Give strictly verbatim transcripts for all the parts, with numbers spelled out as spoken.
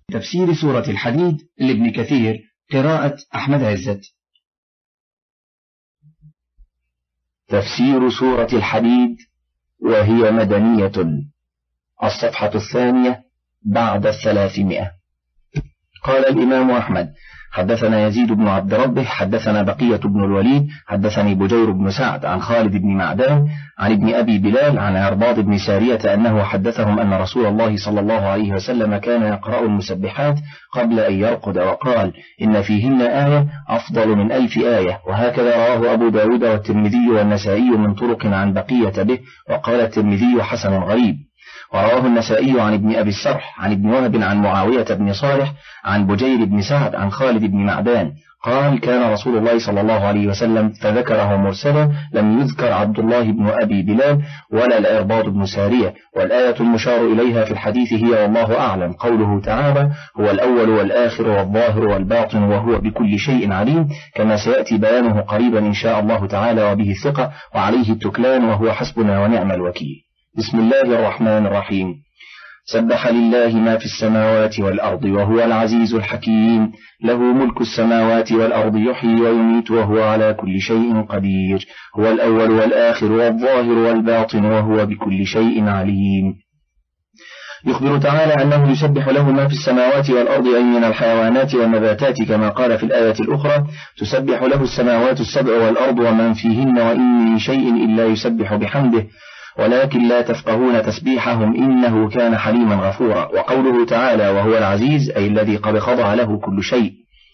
تفسير سورة الحديد لابن كثير قراءة أحمد عزت. تفسير سورة الحديد وهي مدنية، الصفحة الثانية بعد الثلاثمائة. قال الإمام أحمد: حدثنا يزيد بن عبد ربه حدثنا بقية بن الوليد حدثني بجير بن سعد عن خالد بن معدان عن ابن أبي بلال عن عرباض بن سارية أنه حدثهم أن رسول الله صلى الله عليه وسلم كان يقرأ المسبحات قبل أن يرقد، وقال: إن فيهن آية أفضل من ألف آية. وهكذا رواه أبو داود والترمذي والنسائي من طرق عن بقية به، وقال الترمذي: حسن غريب. ورواه النسائي عن ابن أبي السرح عن ابن وهب عن معاوية بن صالح عن بجير بن سعد عن خالد بن معدان قال: كان رسول الله صلى الله عليه وسلم، فذكره مرسلا، لم يذكر عبد الله بن أبي بلال ولا العرباض بن سارية. والآية المشار إليها في الحديث هي والله أعلم قوله تعالى: هو الأول والآخر والظاهر والباطن وهو بكل شيء عليم، كما سيأتي بيانه قريبا إن شاء الله تعالى، وبه الثقة وعليه التكلان وهو حسبنا ونعم الوكيل. بسم الله الرحمن الرحيم. سبح لله ما في السماوات والأرض وهو العزيز الحكيم، له ملك السماوات والأرض يحيي ويميت وهو على كل شيء قدير، هو الأول والآخر والظاهر والباطن وهو بكل شيء عليم. يخبر تعالى أنه يسبح له ما في السماوات والأرض، أي من الحيوانات والنباتات، كما قال في الآية الأخرى: تسبح له السماوات السبع والأرض ومن فيهن وإن من شيء إلا يسبح بحمده ولكن لا تفقهون تسبيحهم إنه كان حليما غفورا. وقوله تعالى: وهو العزيز، أي الذي قد خضع له كل شيء،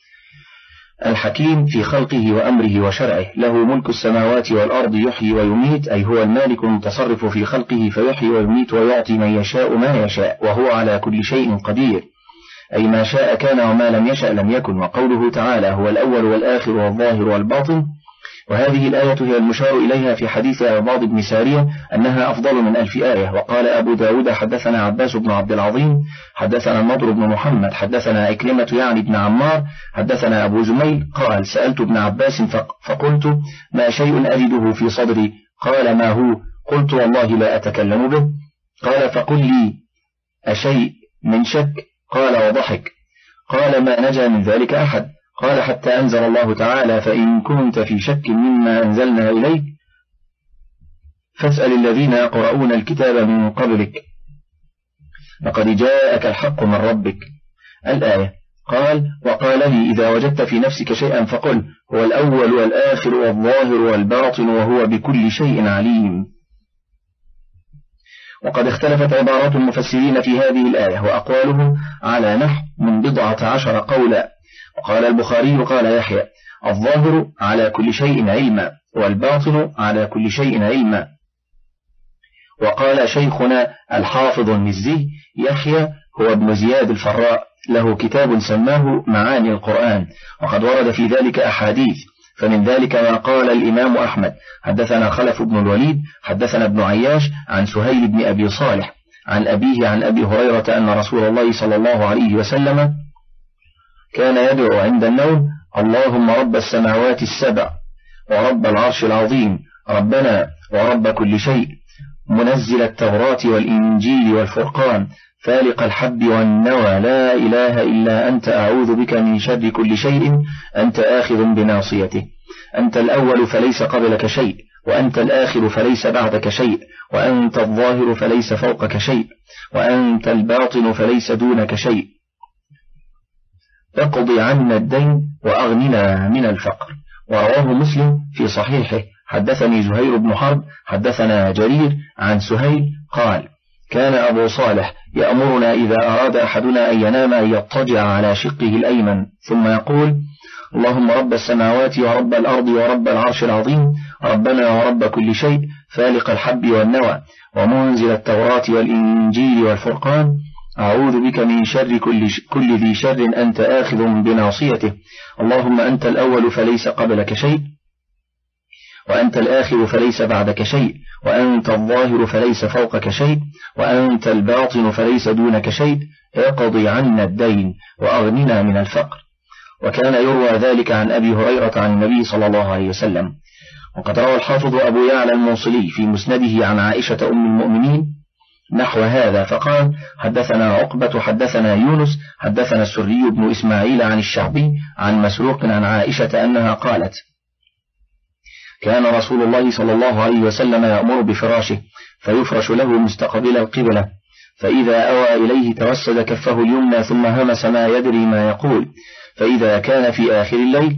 الحكيم في خلقه وأمره وشرعه، له ملك السماوات والأرض يحيي ويميت، أي هو المالك المتصرف في خلقه فيحيي ويميت ويعطي من يشاء ما يشاء، وهو على كل شيء قدير، أي ما شاء كان وما لم يشأ لم يكن. وقوله تعالى: هو الأول والآخر والظاهر والباطن، وهذه الآية هي المشار إليها في حديث عرباض بن سارية أنها أفضل من ألف آية. وقال أبو داود: حدثنا عباس بن عبد العظيم حدثنا النضر بن محمد حدثنا إكرمة يعني بن عمار حدثنا أبو زميل قال: سألت ابن عباس فقلت: ما شيء أجده في صدري؟ قال: ما هو؟ قلت: والله لا أتكلم به. قال: فقل لي أشيء من شك؟ قال: وضحك. قال: ما نجا من ذلك أحد. قال: حتى أنزل الله تعالى: فإن كنت في شك مما أنزلنا إليك فاسأل الذين يقرؤون الكتاب من قبلك لقد جاءك الحق من ربك، الآية. قال: وقال لي: إذا وجدت في نفسك شيئا فقل: هو الأول والآخر والظاهر والباطن وهو بكل شيء عليم. وقد اختلفت عبارات المفسرين في هذه الآية، وأقوالهم على نحو من بضعة عشر قولا. وقال البخاري: قال يحيى: الظاهر على كل شيء علما، والباطن على كل شيء علما. وقال شيخنا الحافظ المزي: يحيى هو ابن زياد الفراء، له كتاب سماه معاني القرآن، وقد ورد في ذلك أحاديث، فمن ذلك ما قال الإمام أحمد: حدثنا خلف بن الوليد حدثنا ابن عياش عن سهيل بن أبي صالح عن أبيه عن أبي هريرة أن رسول الله صلى الله عليه وسلم كان يدعو عند النوم: اللهم رب السماوات السبع ورب العرش العظيم، ربنا ورب كل شيء، منزل التوراة والإنجيل والفرقان، فالق الحب والنوى، لا إله إلا أنت، أعوذ بك من شر كل شيء أنت آخذ بناصيته، أنت الأول فليس قبلك شيء، وأنت الآخر فليس بعدك شيء، وأنت الظاهر فليس فوقك شيء، وأنت الباطن فليس دونك شيء، اقضي عنا الدين وأغننا من الفقر. ورواه مسلم في صحيحه: حدثني زهير بن حرب حدثنا جرير عن سهيل قال: كان أبو صالح يأمرنا إذا أراد أحدنا أن ينام أن يضطجع على شقه الأيمن، ثم يقول: اللهم رب السماوات ورب الأرض ورب العرش العظيم، ربنا ورب كل شيء، فالق الحب والنوى، ومنزل التوراة والإنجيل والفرقان، أعوذ بك من شر كل, ش... كل ذي شر أنت آخذ بناصيته، اللهم أنت الأول فليس قبلك شيء، وأنت الآخر فليس بعدك شيء، وأنت الظاهر فليس فوقك شيء، وأنت الباطن فليس دونك شيء، اقضي عنا الدين وأغننا من الفقر. وكان يروى ذلك عن أبي هريرة عن النبي صلى الله عليه وسلم. وقد روى الحافظ أبو يعلى الموصلي في مسنده عن عائشة أم المؤمنين نحو هذا، فقال حدثنا عقبة حدثنا يونس حدثنا السري بن إسماعيل عن الشعبي عن مسروق عن عائشة أنها قالت كان رسول الله صلى الله عليه وسلم يأمر بفراشه فيفرش له مستقبل القبلة، فإذا أوى إليه توسد كفه اليمنى ثم همس ما يدري ما يقول، فإذا كان في آخر الليل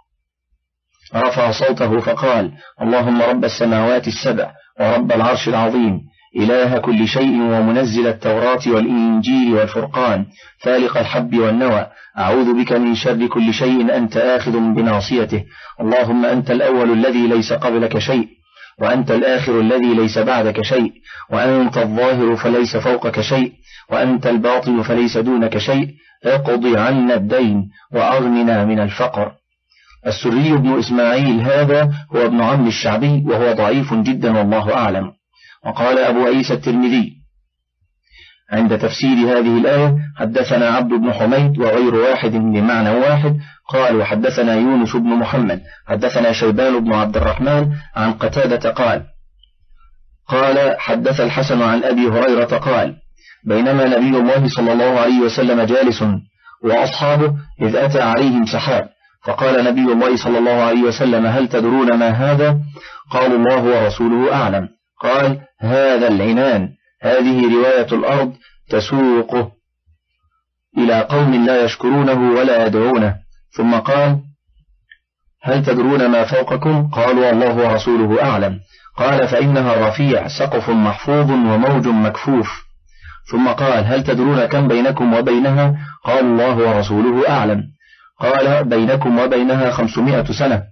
رفع صوته فقال اللهم رب السماوات السبع ورب العرش العظيم إله كل شيء ومنزل التوراة والإنجيل والفرقان فالق الحب والنوى، أعوذ بك من شر كل شيء أنت آخذ بناصيته، اللهم أنت الأول الذي ليس قبلك شيء، وأنت الآخر الذي ليس بعدك شيء، وأنت الظاهر فليس فوقك شيء، وأنت الباطن فليس دونك شيء، اقض عنا الدين وأغننا من الفقر. السري بن إسماعيل هذا هو ابن عم الشعبي وهو ضعيف جدا والله أعلم. وقال أبو عيسى الترمذي عند تفسير هذه الآية حدثنا عبد بن حميد وغير واحد بمعنى واحد، قال وحدثنا يونس بن محمد حدثنا شيبان بن عبد الرحمن عن قتادة قال قال حدث الحسن عن أبي هريرة قال بينما نبي الله صلى الله عليه وسلم جالس وأصحابه إذ أتى عليهم سحاب، فقال نبي الله صلى الله عليه وسلم هل تدرون ما هذا؟ قالوا الله ورسوله أعلم. قال هذا العنان، هذه رواية الأرض تسوقه إلى قوم لا يشكرونه ولا يدعونه. ثم قال هل تدرون ما فوقكم؟ قالوا الله ورسوله أعلم. قال فإنها رفيع سقف محفوظ وموج مكفوف. ثم قال هل تدرون كم بينكم وبينها؟ قال الله ورسوله أعلم. قال بينكم وبينها خمسمائة سنة.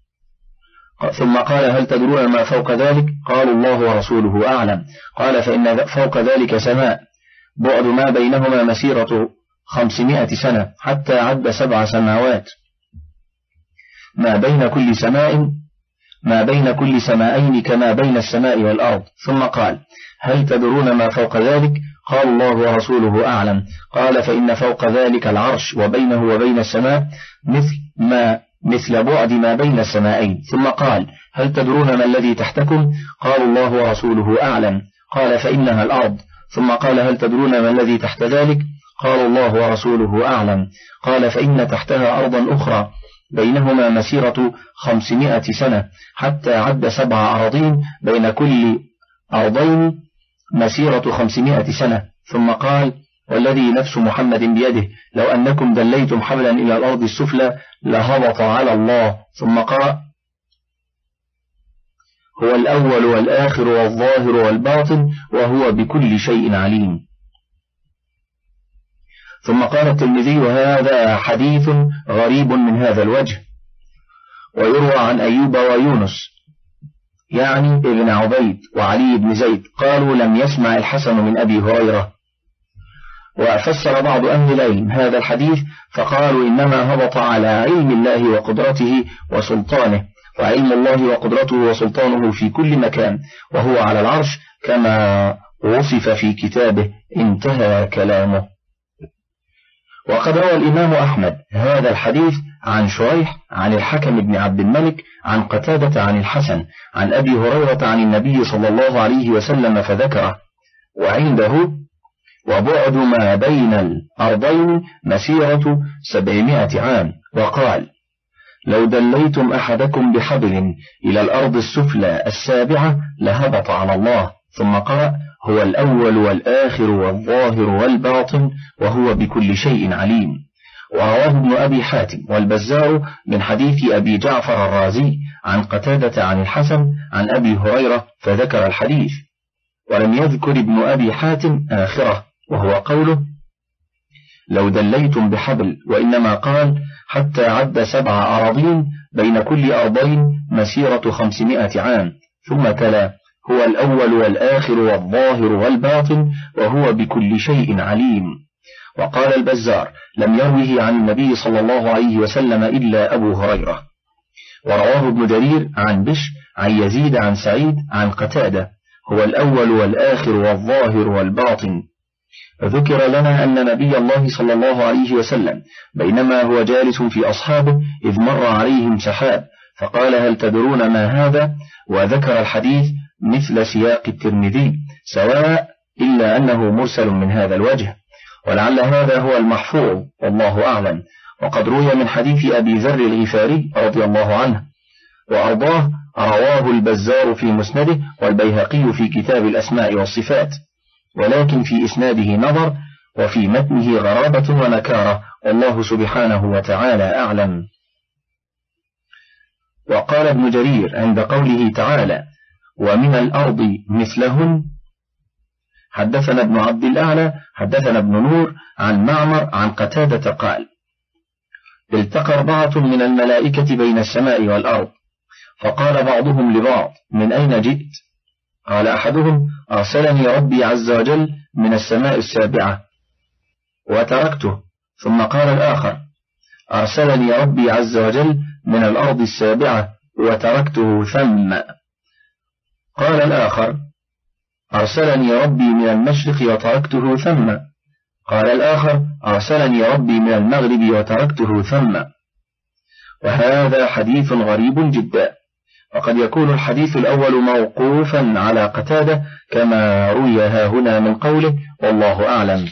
ثم قال هل تدرون ما فوق ذلك؟ قالوا الله ورسوله أعلم. قال فإن فوق ذلك سماء بعد ما بينهما مسيرة خمسمائة سنة حتى عد سبع سماوات، ما بين كل سماء ما بين كل سمائين كما بين السماء والأرض. ثم قال هل تدرون ما فوق ذلك؟ قال الله ورسوله أعلم. قال فإن فوق ذلك العرش وبينه وبين السماء مثل ما مثل بعد ما بين السمائين. ثم قال هل تدرون ما الذي تحتكم؟ قال الله ورسوله أعلم. قال فإنها الأرض. ثم قال هل تدرون ما الذي تحت ذلك؟ قال الله ورسوله أعلم. قال فإن تحتها أرضا أخرى بينهما مسيرة خمسمائة سنة حتى عد سبع أراضين بين كل أرضين مسيرة خمسمائة سنة. ثم قال والذي نفس محمد بيده لو أنكم دليتم حبلا إلى الأرض السفلى لهبط على الله. ثم قال هو الأول والآخر والظاهر والباطن وهو بكل شيء عليم. ثم قال الترمذي هذا حديث غريب من هذا الوجه. ويروى عن أيوب ويونس يعني ابن عبيد وعلي بن زيد قالوا لم يسمع الحسن من أبي هريرة. وفسر بعض أهل العلم هذا الحديث فقالوا إنما هبط على علم الله وقدرته وسلطانه، وعلم الله وقدرته وسلطانه في كل مكان وهو على العرش كما وصف في كتابه. انتهى كلامه. وقد روى الإمام أحمد هذا الحديث عن شريح عن الحكم بن عبد الملك عن قتادة عن الحسن عن أبي هريرة عن النبي صلى الله عليه وسلم فذكره، وعنده وبعد ما بين الأرضين مسيرة سبعمائة عام. وقال لو دليتم أحدكم بحبل إلى الأرض السفلى السابعة لهبط على الله. ثم قرأ هو الأول والآخر والظاهر والباطن وهو بكل شيء عليم. ورواه ابن أبي حاتم والبزار من حديث أبي جعفر الرازي عن قتادة عن الحسن عن أبي هريرة فذكر الحديث، ولم يذكر ابن أبي حاتم آخره وهو قوله لو دليتم بحبل، وإنما قال حتى عد سبع أراضين بين كل أرضين مسيرة خمسمائة عام. ثم تلا هو الأول والآخر والظاهر والباطن وهو بكل شيء عليم. وقال البزار لم يروه عن النبي صلى الله عليه وسلم إلا أبو هريرة. ورواه ابن جرير عن بش عن يزيد عن سعيد عن قتادة هو الأول والآخر والظاهر والباطن. ذكر لنا أن نبي الله صلى الله عليه وسلم بينما هو جالس في أصحابه إذ مر عليهم سحاب فقال هل تدرون ما هذا؟ وذكر الحديث مثل سياق الترمذي سواء إلا أنه مرسل من هذا الوجه، ولعل هذا هو المحفوظ والله أعلم. وقد روي من حديث أبي ذر الغفاري رضي الله عنه وأرضاه، رواه البزار في مسنده والبيهقي في كتاب الأسماء والصفات، ولكن في إسناده نظر وفي متنه غرابة ونكارة، والله سبحانه وتعالى أعلم. وقال ابن جرير عند قوله تعالى ومن الأرض مثلهن، حدثنا ابن عبد الأعلى حدثنا ابن نور عن معمر عن قتادة قال التقى أربعة من الملائكة بين السماء والأرض، فقال بعضهم لبعض من أين جئت؟ قال أحدهم أرسلني ربي عز وجل من السماء السابعة وتركته. ثم قال الآخر أرسلني ربي عز وجل من الأرض السابعة وتركته. ثم قال الآخر أرسلني ربي من المشرق وتركته. ثم قال الآخر أرسلني ربي من المغرب وتركته. ثم. وهذا حديث غريب جدا، وقد يكون الحديث الأول موقوفا على قتادة كما روي ها هنا من قوله والله أعلم.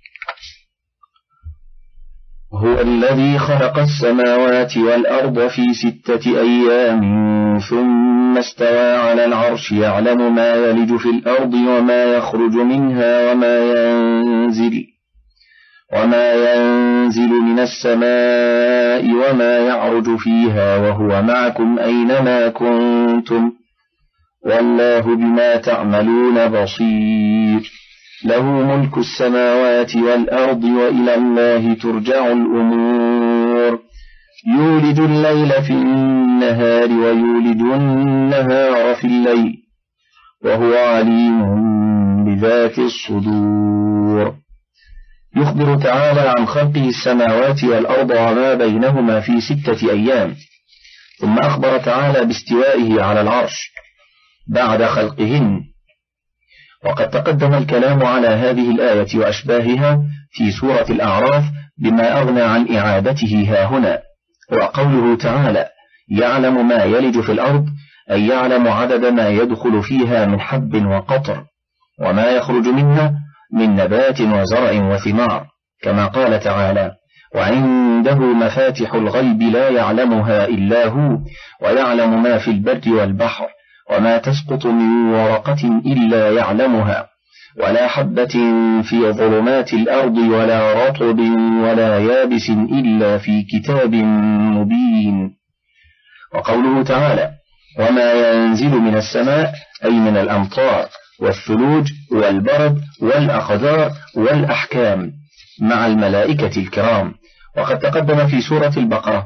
هو الذي خلق السماوات والأرض في ستة أيام ثم استوى على العرش يعلم ما يلج في الأرض وما يخرج منها وما ينزل وما ينزل من السماء وما يعرج فيها وهو معكم أينما كنتم والله بما تعملون بصير. له ملك السماوات والأرض وإلى الله ترجع الأمور. يولج الليل في النهار ويولج النهار في الليل وهو عليم بذات الصدور. يخبر تعالى عن خلقه السماوات والأرض وما بينهما في ستة أيام، ثم أخبر تعالى باستوائه على العرش بعد خلقهن. وقد تقدم الكلام على هذه الآية وأشباهها في سورة الأعراف بما أغنى عن إعادته ها هنا. وقوله تعالى يعلم ما يلج في الأرض أي يعلم عدد ما يدخل فيها من حب وقطر وما يخرج منها من نبات وزرع وثمار، كما قال تعالى وعنده مفاتح الغيب لا يعلمها إلا هو ويعلم ما في البر والبحر وما تسقط من ورقة إلا يعلمها ولا حبة في ظلمات الأرض ولا رطب ولا يابس إلا في كتاب مبين. وقوله تعالى وما ينزل من السماء أي من الأمطار والثلوج والبرد والأقدار والأحكام مع الملائكة الكرام. وقد تقدم في سورة البقرة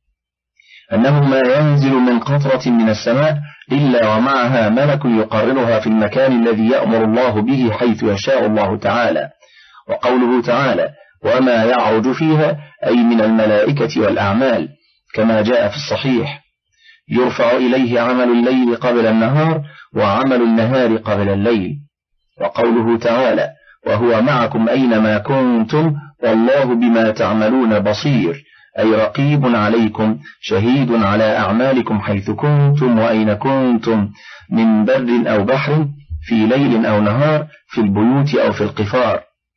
أنه ما ينزل من قطرة من السماء إلا ومعها ملك يقررها في المكان الذي يأمر الله به حيث يشاء الله تعالى. وقوله تعالى وما يعرج فيها أي من الملائكة والأعمال، كما جاء في الصحيح يرفع إليه عمل الليل قبل النهار وعمل النهار قبل الليل. وقوله تعالى وهو معكم أينما كنتم والله بما تعملون بصير أي رقيب عليكم شهيد على أعمالكم حيث كنتم وأين كنتم من بر أو بحر في ليل أو نهار في البيوت أو في القفار،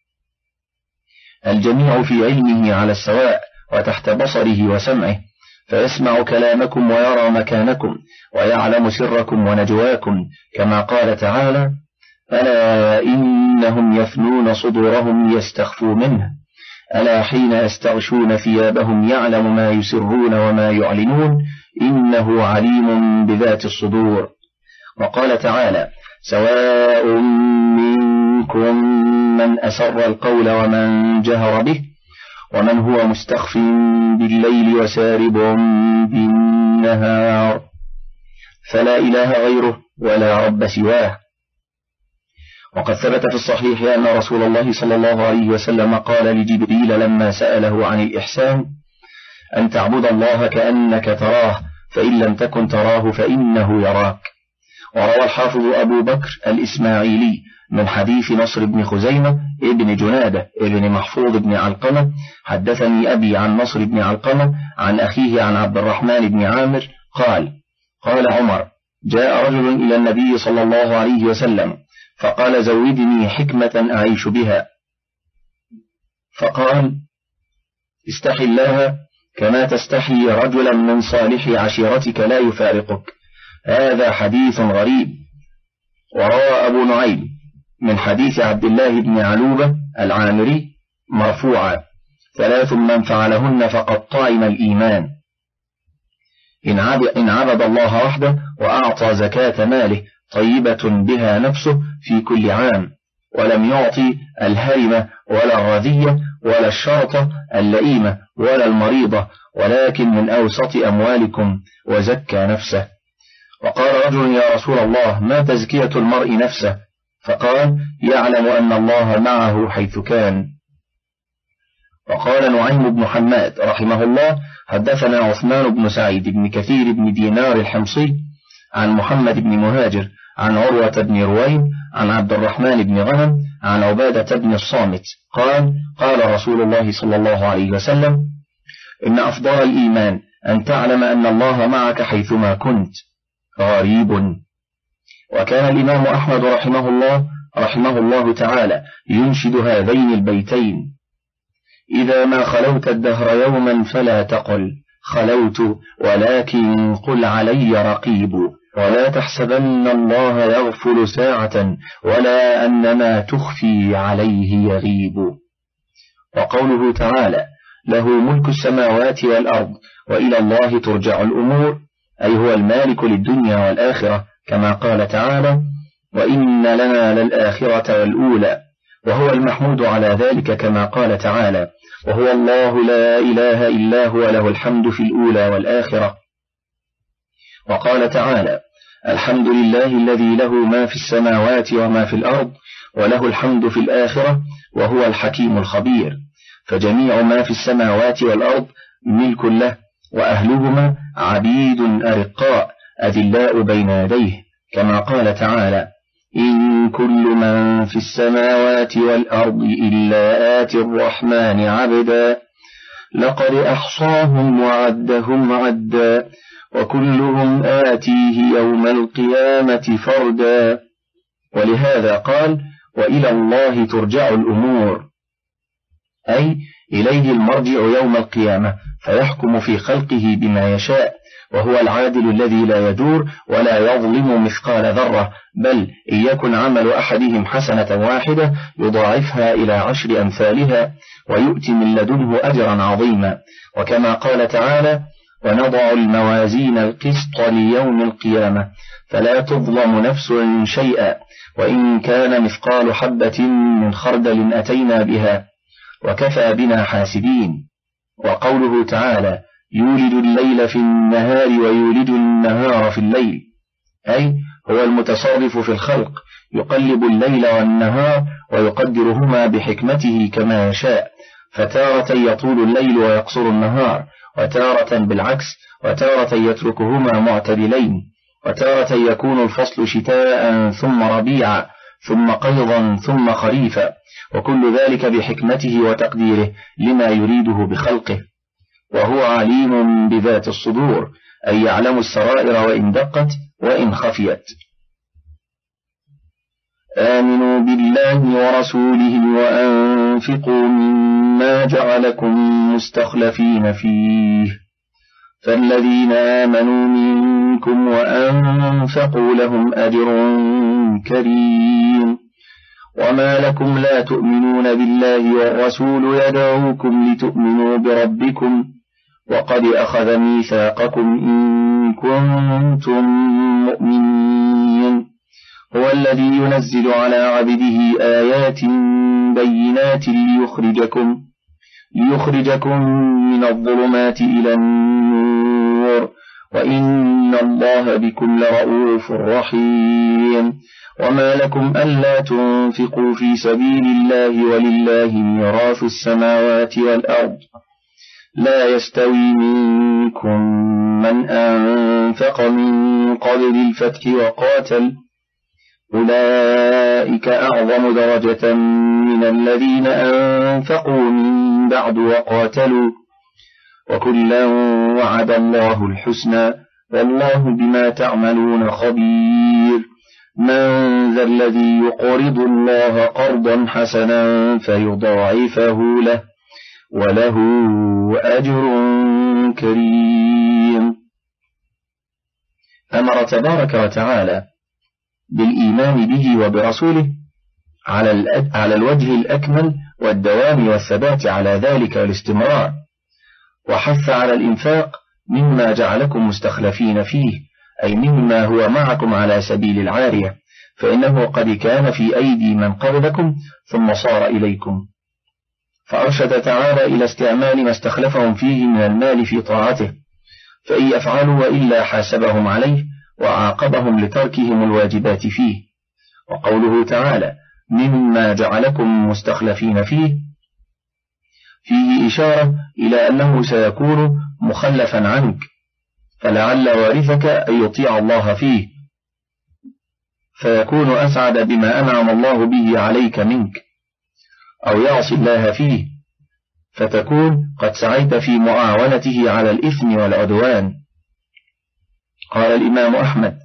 الجميع في علمه على السواء وتحت بصره وسمعه، فيسمع كلامكم ويرى مكانكم ويعلم سركم ونجواكم، كما قال تعالى ألا إنهم يفنون صدورهم ليستخفوا منه ألا حين يستغشون ثيابهم يعلم ما يسرون وما يعلنون إنه عليم بذات الصدور. وقال تعالى سواء منكم من أسر القول ومن جهر به ومن هو مستخف بالليل وسارب بالنهار فلا إله غيره ولا رب سواه. وقد ثبت في الصحيح أن رسول الله صلى الله عليه وسلم قال لجبريل لما سأله عن الإحسان أن تعبد الله كأنك تراه فإن لم تكن تراه فإنه يراك. وروى الحافظ أبو بكر الإسماعيلي من حديث نصر بن خزيمة ابن جنادة ابن محفوظ بن علقمة حدثني أبي عن نصر بن علقمة عن أخيه عن عبد الرحمن بن عامر قال قال عمر جاء رجل إلى النبي صلى الله عليه وسلم فقال زودني حكمة أعيش بها. فقال استحي الله كما تستحي رجلا من صالح عشيرتك لا يفارقك. هذا حديث غريب. وروى أبو نعيم من حديث عبد الله بن علوبة العامري مرفوعا: ثلاث من فعلهن فقد طعم الإيمان: إن عبد الله وحده وأعطى زكاة ماله طيبة بها نفسه في كل عام، ولم يعطي الهرمة ولا الرذية ولا الشرطة اللئيمة ولا المريضة، ولكن من أوسط أموالكم وزكى نفسه. وقال رجل: يا رسول الله، ما تزكية المرء نفسه؟ فقال: يعلم أن الله معه حيث كان. وقال نعيم بن حماد رحمه الله: حدثنا عثمان بن سعيد بن كثير بن دينار الحمصي عن محمد بن مهاجر عن عروة بن رويم عن عبد الرحمن بن غنم عن عبادة بن الصامت قال: قال رسول الله صلى الله عليه وسلم: إن أفضل الإيمان أن تعلم أن الله معك حيثما كنت. غريب. وكان الإمام أحمد رحمه الله رحمه الله تعالى ينشد هذين البيتين: إذا ما خلوت الدهر يوما فلا تقل خلوت، ولكن قل علي رقيب، ولا تحسبن الله يغفل ساعة، ولا أن ما تخفي عليه يغيب. وقوله تعالى: له ملك السماوات والأرض وإلى الله ترجع الأمور، أي هو المالك للدنيا والآخرة، كما قال تعالى: وإن لنا للآخرة والأولى، وهو المحمود على ذلك، كما قال تعالى: وهو الله لا إله إلا هو له الحمد في الأولى والآخرة. وقال تعالى: الحمد لله الذي له ما في السماوات وما في الأرض وله الحمد في الآخرة وهو الحكيم الخبير. فجميع ما في السماوات والأرض ملك له، وأهلهما عبيد أرقاء أذلاء بين يديه، كما قال تعالى: إن كل من في السماوات والأرض إلا آتي الرحمن عبدا لقد أحصاهم وعدهم عدا وكلهم آتيه يوم القيامة فردا. ولهذا قال: وإلى الله ترجع الأمور، أي إليه المرجع يوم القيامة، فيحكم في خلقه بما يشاء، وهو العادل الذي لا يجور ولا يظلم مثقال ذرة، بل إن يكن عمل أحدهم حسنة واحدة يضاعفها إلى عشر أمثالها ويؤتي من لدنه أجرا عظيما. وكما قال تعالى: ونضع الموازين القسط ليوم القيامة فلا تظلم نفس شيئا وإن كان مثقال حبة من خردل أتينا بها وكفى بنا حاسبين. وقوله تعالى: يولد الليل في النهار ويولد النهار في الليل، أي هو المتصرف في الخلق، يقلب الليل والنهار ويقدرهما بحكمته كما يشاء، فتارة يطول الليل ويقصر النهار، وتارة بالعكس، وتارة يتركهما معتدلين، وتارة يكون الفصل شتاء ثم ربيعا ثم قيضا ثم خريفا، وكل ذلك بحكمته وتقديره لما يريده بخلقه. وهو عليم بذات الصدور، أي يعلم السرائر وإن دقت وإن خفيت. آمنوا بالله ورسوله وأنفقوا مما جعلكم مستخلفين فيه، فالذين آمنوا منكم وأنفقوا لهم أجر كريم. وما لكم لا تؤمنون بالله والرسول يدعوكم لتؤمنوا بربكم وقد أخذ ميثاقكم إن كنتم مؤمنين. هو الذي ينزل على عبده آيات بينات ليخرجكم ليخرجكم من الظلمات إلى النور، وإن الله بكم لرؤوف رحيم. وما لكم ألا تنفقوا في سبيل الله ولله ميراث السماوات والأرض، لا يستوي منكم من أنفق من قبل الفتح وقاتل، أولئك أعظم درجة من الذين أنفقوا من بعد وقاتلوا، وكلا وعد الله الحسنى والله بما تعملون خبير. من ذا الذي يقرض الله قرضا حسنا فيضاعفه له وله أجر كريم. أمر تبارك وتعالى بالإيمان به وبرسوله على الوجه الأكمل والدوام والثبات على ذلك والاستمرار، وحث على الإنفاق مما جعلكم مستخلفين فيه، أي مما هو معكم على سبيل العارية، فإنه قد كان في أيدي من قبلكم ثم صار إليكم. فأرشد تعالى إلى استعمال ما استخلفهم فيه من المال في طاعته، فإن يفعلوا وإلا حاسبهم عليه وعاقبهم لتركهم الواجبات فيه. وقوله تعالى مما جعلكم مستخلفين فيه فيه إشارة إلى أنه سيكون مخلفا عنك، فلعل وارثك أن يطيع الله فيه فيكون أسعد بما أنعم الله به عليك منك، أو يعصي الله فيه فتكون قد سعيت في معاونته على الإثم والعدوان. قال الإمام أحمد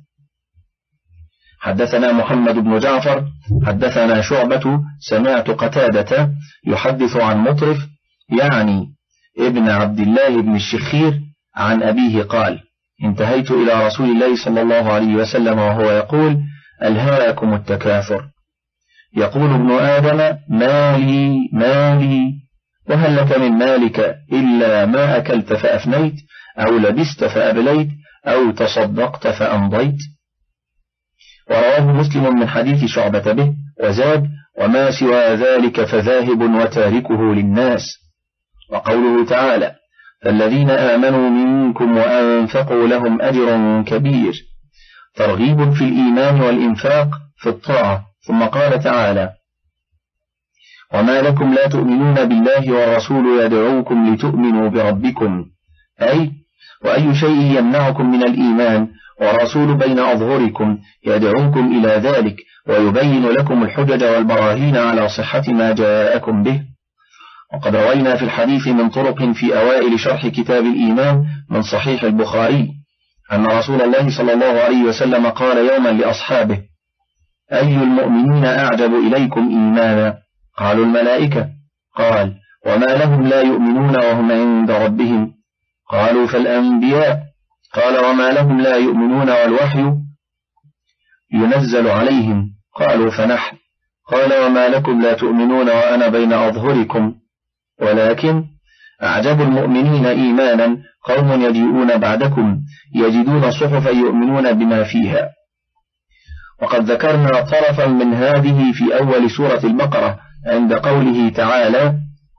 حدثنا محمد بن جعفر حدثنا شعبة سمعت قتادة يحدث عن مطرف يعني ابن عبد الله بن الشخير عن أبيه قال انتهيت إلى رسول الله صلى الله عليه وسلم وهو يقول ألهاكم التكاثر، يقول ابن آدم مالي مالي وهل لك من مالك إلا ما أكلت فأفنيت أو لبست فأبليت أو تصدقت فأمضيت. ورواه مسلم من حديث شعبة به وزاد وما سوى ذلك فذاهب وتاركه للناس. وقوله تعالى فالذين آمنوا منكم وأنفقوا لهم أجر كبير، ترغيب في الإيمان والإنفاق في الطاعة. ثم قال تعالى وما لكم لا تؤمنون بالله والرسول يدعوكم لتؤمنوا بربكم، أي وأي شيء يمنعكم من الإيمان والرسول بين أظهركم يدعوكم إلى ذلك ويبين لكم الحجج والبراهين على صحة ما جاءكم به. وقد روينا في الحديث من طرق في أوائل شرح كتاب الإيمان من صحيح البخاري أن رسول الله صلى الله عليه وسلم قال يوما لأصحابه أي المؤمنين أعجب إليكم إيمانا؟ قالوا الملائكة. قال وما لهم لا يؤمنون وهم عند ربهم؟ قالوا فالأنبياء. قال وما لهم لا يؤمنون والوحي ينزل عليهم؟ قالوا فنحن. قال وما لكم لا تؤمنون وأنا بين أظهركم؟ ولكن أعجب المؤمنين إيمانا قوم يجيئون بعدكم يجدون صحفا يؤمنون بما فيها. وقد ذكرنا طرفا من هذه في أول سورة البقرة عند قوله تعالى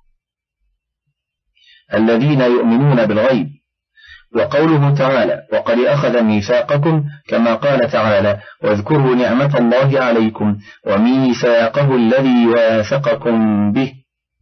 الذين يؤمنون بالغيب، وقوله تعالى وقد أخذ ميثاقكم كما قال تعالى واذكروا نعمة الله عليكم وميثاقه الذي واثقكم به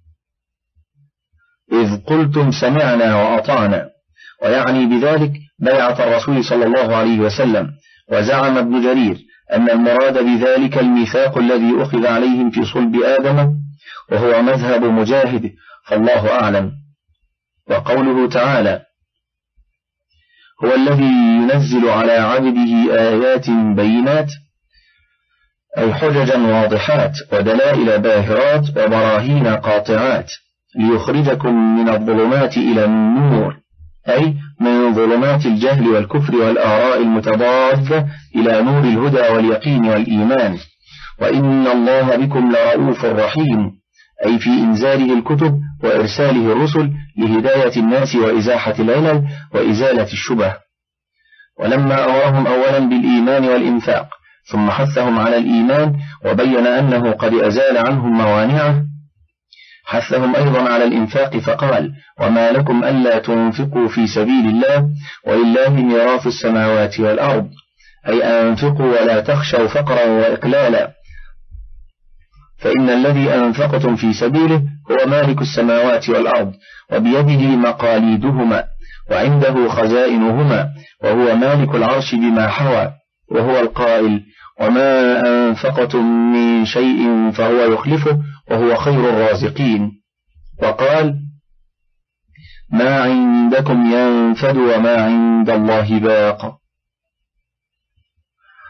إذ قلتم سمعنا وأطعنا، ويعني بذلك بيعة الرسول صلى الله عليه وسلم. وزعم ابن جرير أن المراد بذلك الميثاق الذي أخذ عليهم في صلب آدم، وهو مذهب مجاهد فالله أعلم. وقوله تعالى هو الذي ينزل على عبده آيات بينات أي حججا واضحات ودلائل باهرات وبراهين قاطعات ليخرجكم من الظلمات إلى النور، أي من ظلمات الجهل والكفر والآراء المتضادة إلى نور الهدى واليقين والإيمان. وإن الله بكم لرؤوف رحيم، أي في إنزاله الكتب وإرساله الرسل لهداية الناس وإزاحة العلل وإزالة الشبه. ولما أمرهم أولا بالإيمان والإنفاق ثم حثهم على الإيمان وبين أنه قد أزال عنهم موانعه، حثهم أيضا على الإنفاق فقال وما لكم ألا تنفقوا في سبيل الله ولله ميراث السماوات والأرض، أي أنفقوا ولا تخشوا فقرا وإقلالا، فإن الذي أنفقتم في سبيله هو مالك السماوات والأرض وبيده مقاليدهما وعنده خزائنهما وهو مالك العرش بما حوى، وهو القائل وما أنفقتم من شيء فهو يخلفه وهو خير الرازقين. وقال ما عندكم ينفد وما عند الله باق.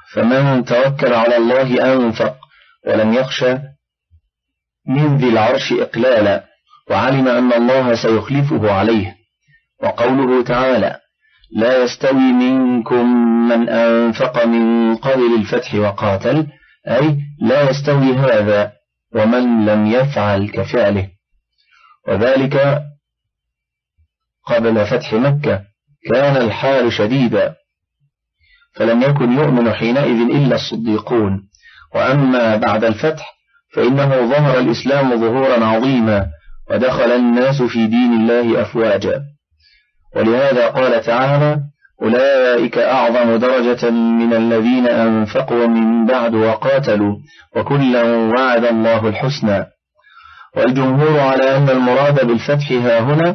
فمن توكل على الله أنفق ولم يخشى من ذي العرش إقلالا، وعلم أن الله سيخلفه عليه. وقوله تعالى: لا يستوي منكم من أنفق من قبل الفتح وقاتل، أي لا يستوي هذا ومن لم يفعل كفعله، وذلك قبل فتح مكة كان الحال شديدا، فلم يكن يؤمن حينئذ إلا الصديقون. وأما بعد الفتح فإنه ظهر الإسلام ظهورا عظيما، ودخل الناس في دين الله أفواجا. ولهذا قال تعالى: أولئك أعظم درجة من الذين أنفقوا من بعد وقاتلوا وكلا وعد الله الحسنى. والجمهور على أن المراد بالفتح ها هنا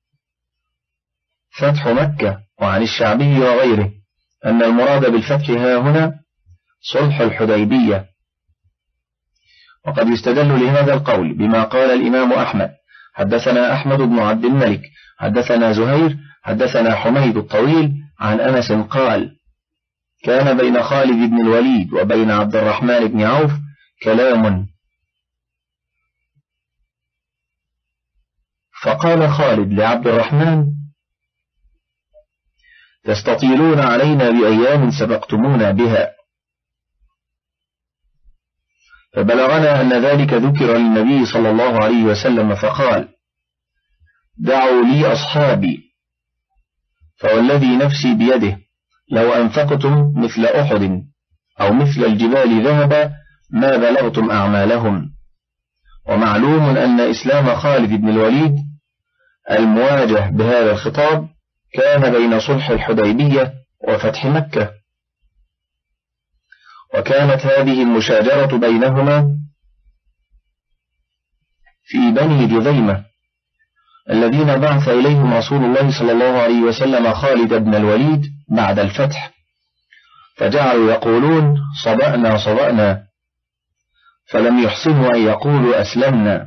فتح مكة، وعن الشعبي وغيره أن المراد بالفتح ها هنا صلح الحديبية. وقد يستدل لهذا القول بما قال الإمام أحمد: حدثنا أحمد بن عبد الملك حدثنا زهير حدثنا حميد الطويل عن أنس قال: كان بين خالد بن الوليد وبين عبد الرحمن بن عوف كلام، فقال خالد لعبد الرحمن: تستطيلون علينا بأيام سبقتمونا بها. فبلغنا أن ذلك ذكر للنبي صلى الله عليه وسلم فقال: دعوا لي أصحابي، فوالذي نفسي بيده لو أنفقتم مثل أحد أو مثل الجبال ذهبا ما بلغتم أعمالهم. ومعلوم أن إسلام خالد بن الوليد المواجه بهذا الخطاب كان بين صلح الحديبية وفتح مكة، وكانت هذه المشاجرة بينهما في بني جذيمة الذين بعث إليهم رسول الله صلى الله عليه وسلم خالد بن الوليد بعد الفتح، فجعلوا يقولون: صبأنا صبأنا، فلم يحسنوا أن يقولوا أسلمنا،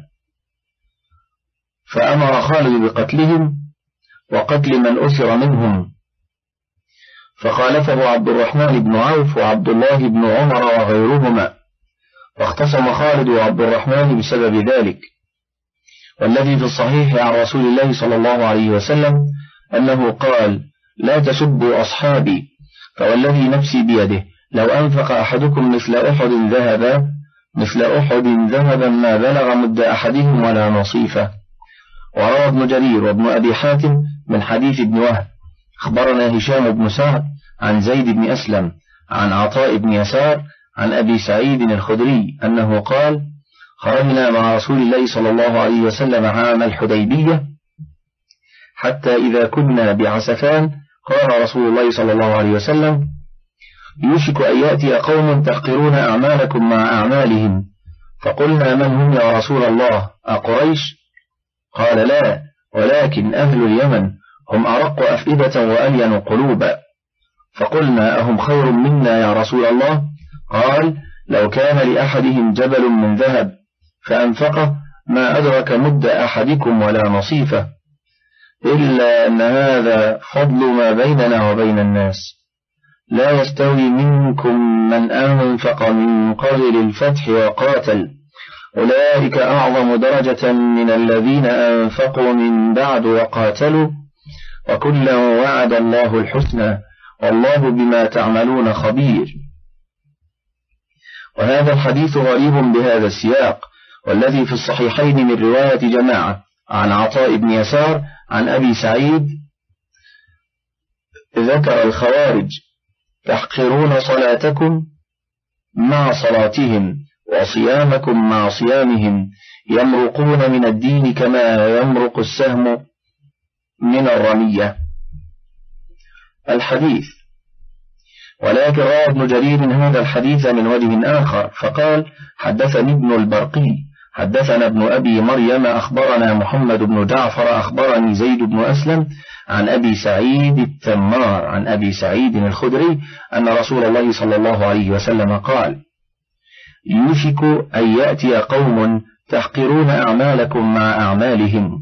فأمر خالد بقتلهم وقتل من أسر منهم، فخالفه عبد الرحمن بن عوف وعبد الله بن عمر وغيرهما، واختصم خالد وعبد الرحمن بسبب ذلك. والذي في الصحيح عن رسول الله صلى الله عليه وسلم أنه قال: لا تسبوا أصحابي، فوالذي نفسي بيده لو أنفق أحدكم مثل أحد ذهبا مثل أحد ذهبا ما بلغ مد أحدهم ولا نصيفه. وروى ابن جرير وابن أبي حاتم من حديث ابن وهب أخبرنا هشام بن سعد عن زيد بن أسلم عن عطاء بن يسار عن أبي سعيد الخدري أنه قال: خرجنا مع رسول الله صلى الله عليه وسلم عام الحديبية حتى إذا كنا بعسفان قال رسول الله صلى الله عليه وسلم: يوشك أن يأتي قوم تحقرون أعمالكم مع أعمالهم. فقلنا: من هم يا رسول الله؟ أقريش؟ قال: لا، ولكن أهل اليمن، هم أرق أفئدة وألين قلوبا. فقلنا: أهم خير منا يا رسول الله؟ قال: لو كان لأحدهم جبل من ذهب فأنفقه ما أدرك مد أحدكم ولا نصيفه، إلا أن هذا فضل ما بيننا وبين الناس. لا يستوي منكم من أنفق من قبل الفتح وقاتل، أولئك أعظم درجة من الذين أنفقوا من بعد وقاتلوا وكلا وعد الله الحسنى والله بما تعملون خبير. وهذا الحديث غريب بهذا السياق، والذي في الصحيحين من رواية جماعة عن عطاء بن يسار عن أبي سعيد ذكر الخوارج: تحقرون صلاتكم مع صلاتهم وصيامكم مع صيامهم، يمرقون من الدين كما يمرق السهم من الرمية. الحديث. ولكن روى ابن جرير هذا الحديث من وجه آخر فقال: حدثني ابن البرقي حدثنا ابن أبي مريم أخبرنا محمد بن جعفر أخبرني زيد بن أسلم عن أبي سعيد التمار عن أبي سعيد الخدري أن رسول الله صلى الله عليه وسلم قال: يوشك أن يأتي قوم تحقرون أعمالكم مع أعمالهم.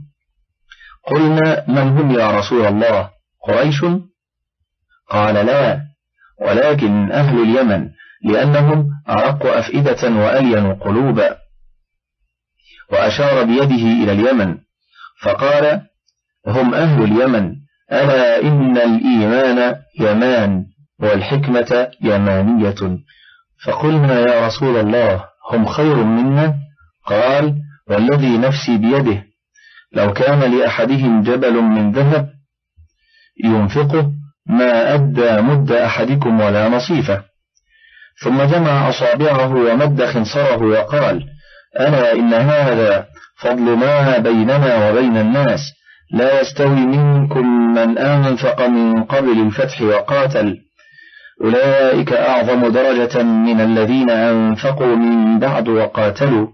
قلنا: من هم يا رسول الله؟ قريش؟ قال: لا، ولكن أهل اليمن، لأنهم أرق أفئدة وألين قلوبا. وأشار بيده إلى اليمن فقال: هم أهل اليمن، ألا إن الإيمان يمان والحكمة يمانية. فقلنا: يا رسول الله، هم خير منا؟ قال: والذي نفسي بيده لو كان لأحدهم جبل من ذهب ينفقه ما أدى مد أحدكم ولا نصيفه. ثم جمع أصابعه ومد خنصره وقال: ألا إن هذا فضل ما بيننا وبين الناس، لا يستوي منكم من أنفق من قبل الفتح وقاتل، أولئك أعظم درجة من الذين أنفقوا من بعد وقاتلوا،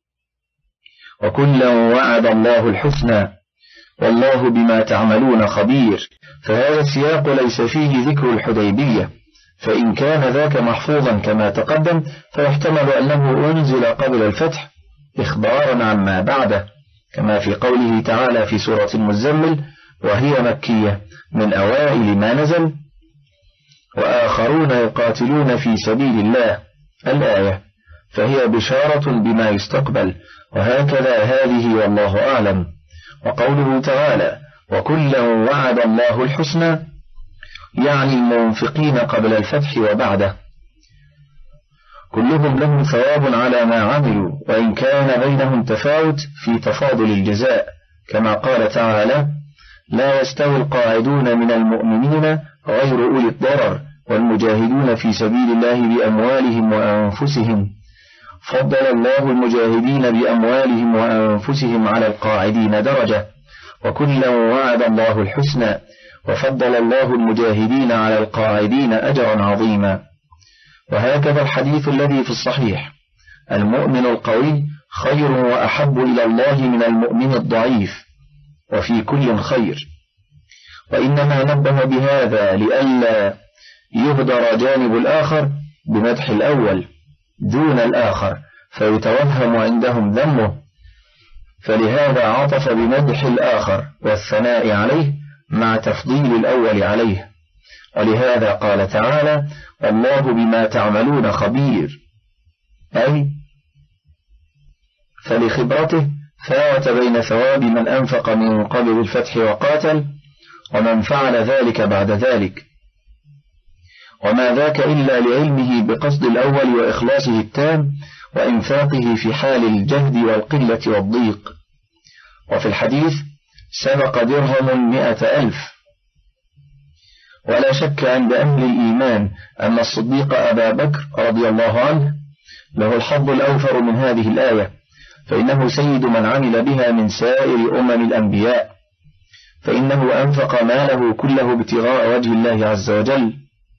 وكلا وعد الله الحسنى والله بما تعملون خبير. فهذا السياق ليس فيه ذكر الحديبية، فإن كان ذاك محفوظا كما تقدم فيحتمل أنه أنزل قبل الفتح إخبارا عما بعده، كما في قوله تعالى في سورة المزمل: وهي مكية من أوائل ما نزل، وآخرون يقاتلون في سبيل الله الآية، فهي بشارة بما يستقبل، وهكذا هذه والله أعلم. وقوله تعالى: وكلا وعد الله الحسنى، يعني المنفقين قبل الفتح وبعده، كلهم لهم ثواب على ما عملوا، وإن كان بينهم تفاوت في تفاضل الجزاء، كما قال تعالى: لا يستوي القاعدون من المؤمنين غير أولي الضرر والمجاهدون في سبيل الله بأموالهم وأنفسهم، فضل الله المجاهدين بأموالهم وأنفسهم على القاعدين درجة، وكلا وعد الله الحسنى، وفضل الله المجاهدين على القاعدين أجرا عظيما. وهكذا الحديث الذي في الصحيح: المؤمن القوي خير وأحب إلى الله من المؤمن الضعيف، وفي كل خير. وإنما نبه بهذا لئلا يهدر جانب الآخر بمدح الأول دون الآخر فيتوهم عندهم ذمه، فلهذا عطف بمدح الآخر والثناء عليه مع تفضيل الأول عليه. ولهذا قال تعالى: الله بما تعملون خبير، أي فلخبرته فاوت بين ثواب من أنفق من قبل الفتح وقاتل ومن فعل ذلك بعد ذلك، وما ذاك إلا لعلمه بقصد الأول وإخلاصه التام وإنفاقه في حال الجهد والقلة والضيق. وفي الحديث: سبق درهم مئة ألف. ولا شك عند أهل الإيمان أن الصديق أبا بكر رضي الله عنه له الحظ الأوفر من هذه الآية، فإنه سيد من عمل بها من سائر أمم الأنبياء، فإنه أنفق ماله كله ابتغاء وجه الله عز وجل،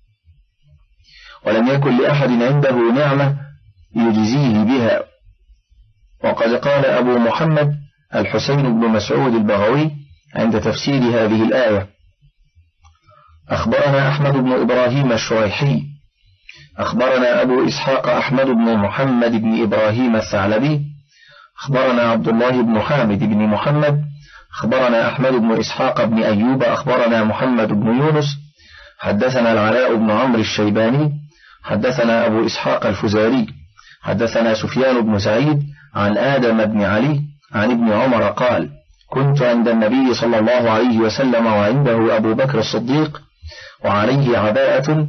ولم يكن لأحد عنده نعمة يجزيه بها. وقد قال أبو محمد الحسين بن مسعود البغوي عند تفسير هذه الآية: أخبرنا أحمد بن إبراهيم الشريحي أخبرنا أبو إسحاق أحمد بن محمد بن إبراهيم الثعلبي أخبرنا عبد الله بن حامد بن محمد أخبرنا أحمد بن إسحاق بن أيوب أخبرنا محمد بن يونس حدثنا العلاء بن عمرو الشيباني حدثنا أبو إسحاق الفزاري حدثنا سفيان بن سعيد عن آدم بن علي عن ابن عمر قال: كنت عند النبي صلى الله عليه وسلم وعنده أبو بكر الصديق وعليه عباءة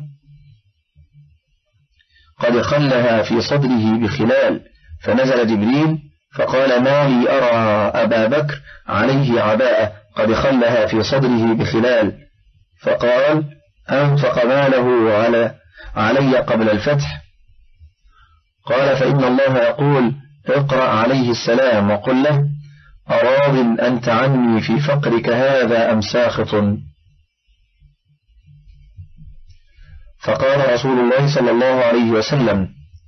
قد خلها في صدره بخلال، فنزل جبريل فقال: ما لي أرى أبا بكر عليه عباءة قد خلها في صدره بخلال؟ فقال: أنفق ماله على علي قبل الفتح. قال: فإن الله يقول: اقرأ عليه السلام وقل له: أراض أنت عني في فقرك هذا أم ساخط؟ فقال رسول الله صلى الله عليه وسلم: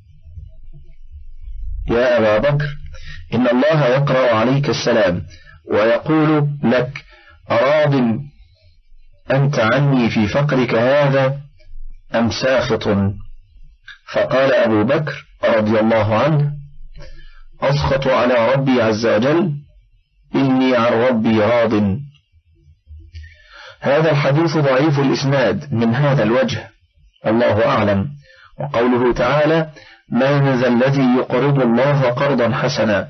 يا أبا بكر، إن الله يقرأ عليك السلام ويقول لك: أراض أنت عني في فقرك هذا أم ساخط؟ فقال أبو بكر رضي الله عنه: أسخط على ربي عز وجل، إني عن ربي راض. هذا الحديث ضعيف الإسناد من هذا الوجه، الله أعلم. وقوله تعالى: من ذا الذي يقرض الله قرضا حسنا.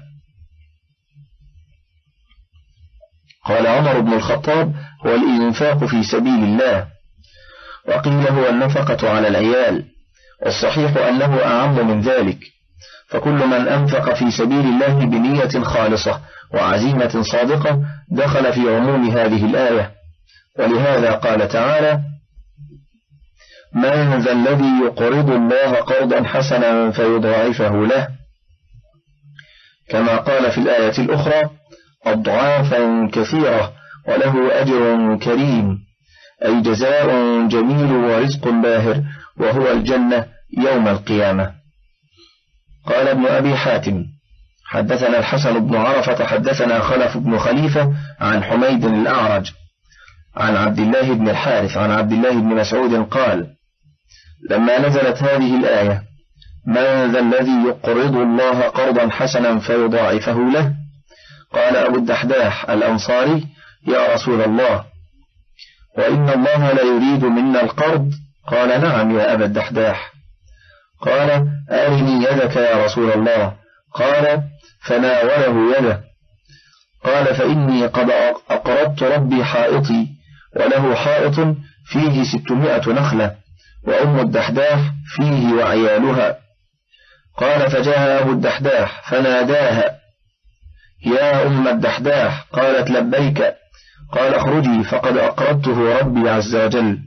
قال عمر بن الخطاب: هو الإنفاق في سبيل الله. وقيل هو النفقة على العيال، والصحيح أنه أعم من ذلك، فكل من أنفق في سبيل الله بنية خالصة وعزيمة صادقة دخل في عموم هذه الآية. ولهذا قال تعالى: من ذا الذي يقرض الله قرضا حسنا فيضاعفه له، كما قال في الآية الأخرى: أضعافا كثيرة وله أجر كريم، أي جزاء جميل ورزق باهر، وهو الجنة يوم القيامة. قال ابن أبي حاتم: حدثنا الحسن بن عرفة حدثنا خلف بن خليفة عن حميد الأعرج عن عبد الله بن الحارث عن عبد الله بن مسعود قال: لما نزلت هذه الآية: من ذا الذي يقرض الله قرضا حسنا فيضاعفه له، قال أبو الدحداح الأنصاري: يا رسول الله، وإن الله لا يريد منا القرض؟ قال: نعم يا أبا الدحداح. قال: أرني يدك يا رسول الله. قال: فناوله يده. قال: فإني قد أقرضت ربي حائطي، وله حائط فيه ستمائة نخلة، وأم الدحداح فيه وعيالها. قال: فجاء أبو الدحداح فناداها: يا أم الدحداح. قالت: لبيك. قال: اخرجي فقد أقرضته ربي عز وجل.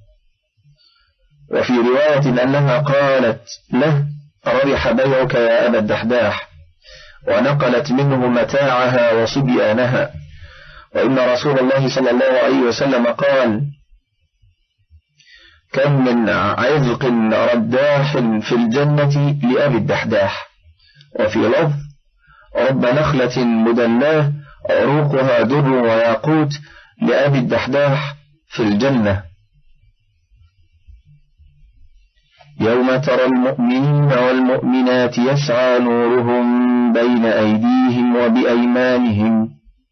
وفي رواية أنها قالت له: ربح بيعك يا أبا الدحداح، ونقلت منه متاعها وصبيانها. وإن رسول الله صلى الله عليه وسلم قال: كم من عذق رداح في الجنة لأبي الدحداح. وفي لفظ: رب نخلة مدلاه عروقها در وياقوت لأبي الدحداح في الجنة. يوم ترى المؤمنين والمؤمنات يسعى نورهم بين أيديهم وبأيمانهم،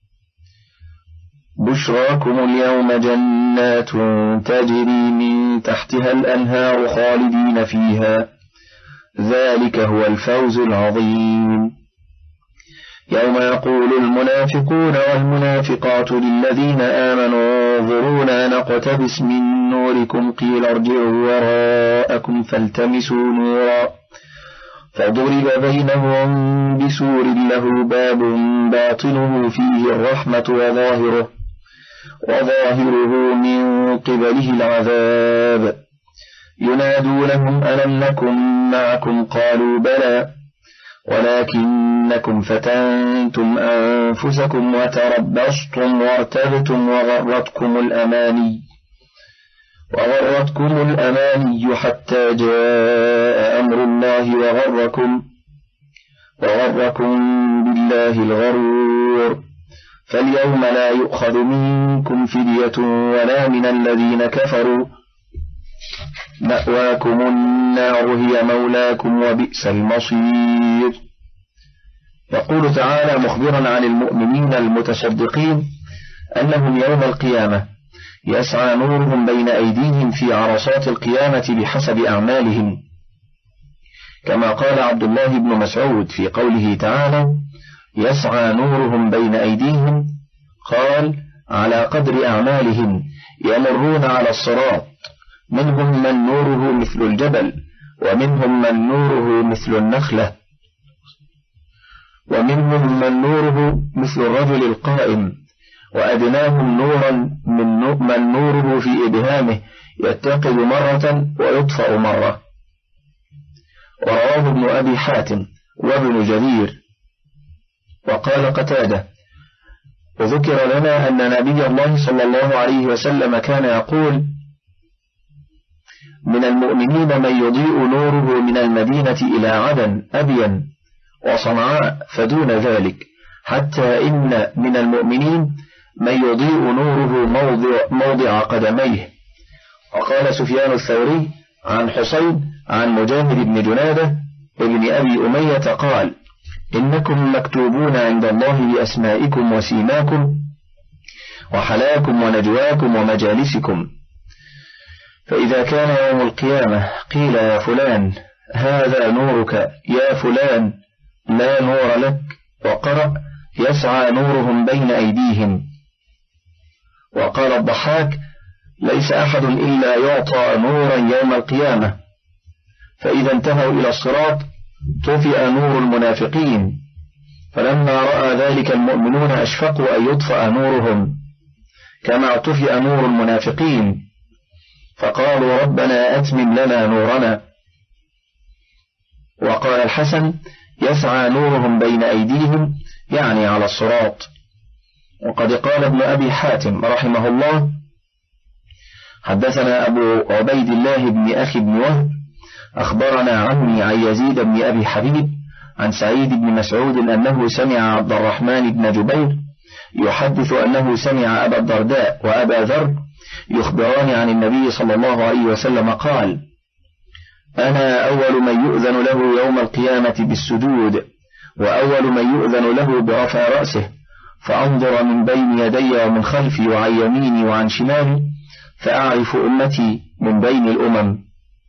بشراكم اليوم جنات تجري من تحتها الأنهار خالدين فيها، ذلك هو الفوز العظيم. يوم يقول المنافقون والمنافقات للذين آمنوا انظرونا نقتبس من نوركم قيل ارجعوا وراءكم فالتمسوا نورا، فضرب بينهم بسور له باب باطنه فيه الرحمة وظاهره وظاهره من قبله العذاب، ينادونهم ألم نكن معكم قالوا بلى ولكنكم فتنتم أنفسكم وتربصتم وارتبتم وغرتكم الأماني وغرتكم الأماني حتى جاء أمر الله وغركم وغركم بالله الغرور، فاليوم لا يؤخذ منكم فدية ولا من الذين كفروا، مأواكم النار هي مولاكم وبئس المصير. يقول تعالى مخبرا عن المؤمنين المتصدقين أنهم يوم القيامة يسعى نورهم بين أيديهم في عرصات القيامة بحسب أعمالهم، كما قال عبد الله بن مسعود في قوله تعالى يسعى نورهم بين أيديهم، قال على قدر أعمالهم يمرون على الصراط، منهم من نوره مثل الجبل ومنهم من نوره مثل النخلة ومنهم من نوره مثل الرجل القائم، وأدناهم نورا من من نوره في إبهامه يتقد مرة ويطفأ مرة. ورواه ابن أبي حاتم وابن جرير. وقال قتادة وذكر لنا أن نبي الله صلى الله عليه وسلم كان يقول من المؤمنين من يضيء نوره من المدينة إلى عدن أبين وصنعاء فدون ذلك، حتى إن من المؤمنين من يضيء نوره موضع, موضع قدميه. وقال سفيان الثوري عن حسين عن مجاهد بن جنادة ابن أبي أمية قال إنكم مكتوبون عند الله بأسمائكم وسيماكم وحلاكم ونجواكم ومجالسكم، فإذا كان يوم القيامة قيل يا فلان هذا نورك يا فلان لا نور لك، وقرأ يسعى نورهم بين أيديهم. وقال الضحاك ليس أحد إلا يعطى نورا يوم القيامة، فإذا انتهوا إلى الصراط طفئ نور المنافقين، فلما رأى ذلك المؤمنون أشفقوا أن يطفأ نورهم كما طفئ نور المنافقين، فقالوا ربنا أتمم لنا نورنا. وقال الحسن يسعى نورهم بين أيديهم يعني على الصراط. وقد قال ابن أبي حاتم رحمه الله حدثنا أبو عبيد الله بن أخي بن وهب أخبرنا عمي عن يزيد بن أبي حبيب عن سعيد بن مسعود أنه سمع عبد الرحمن بن جبير يحدث أنه سمع أبا الدرداء وأبا ذر يخبران عن النبي صلى الله عليه وسلم قال أنا أول من يؤذن له يوم القيامة بالسجود، وأول من يؤذن له برفع رأسه، فأنظر من بين يدي ومن خلفي وعن يميني وعن شمالي فأعرف أمتي من بين الأمم.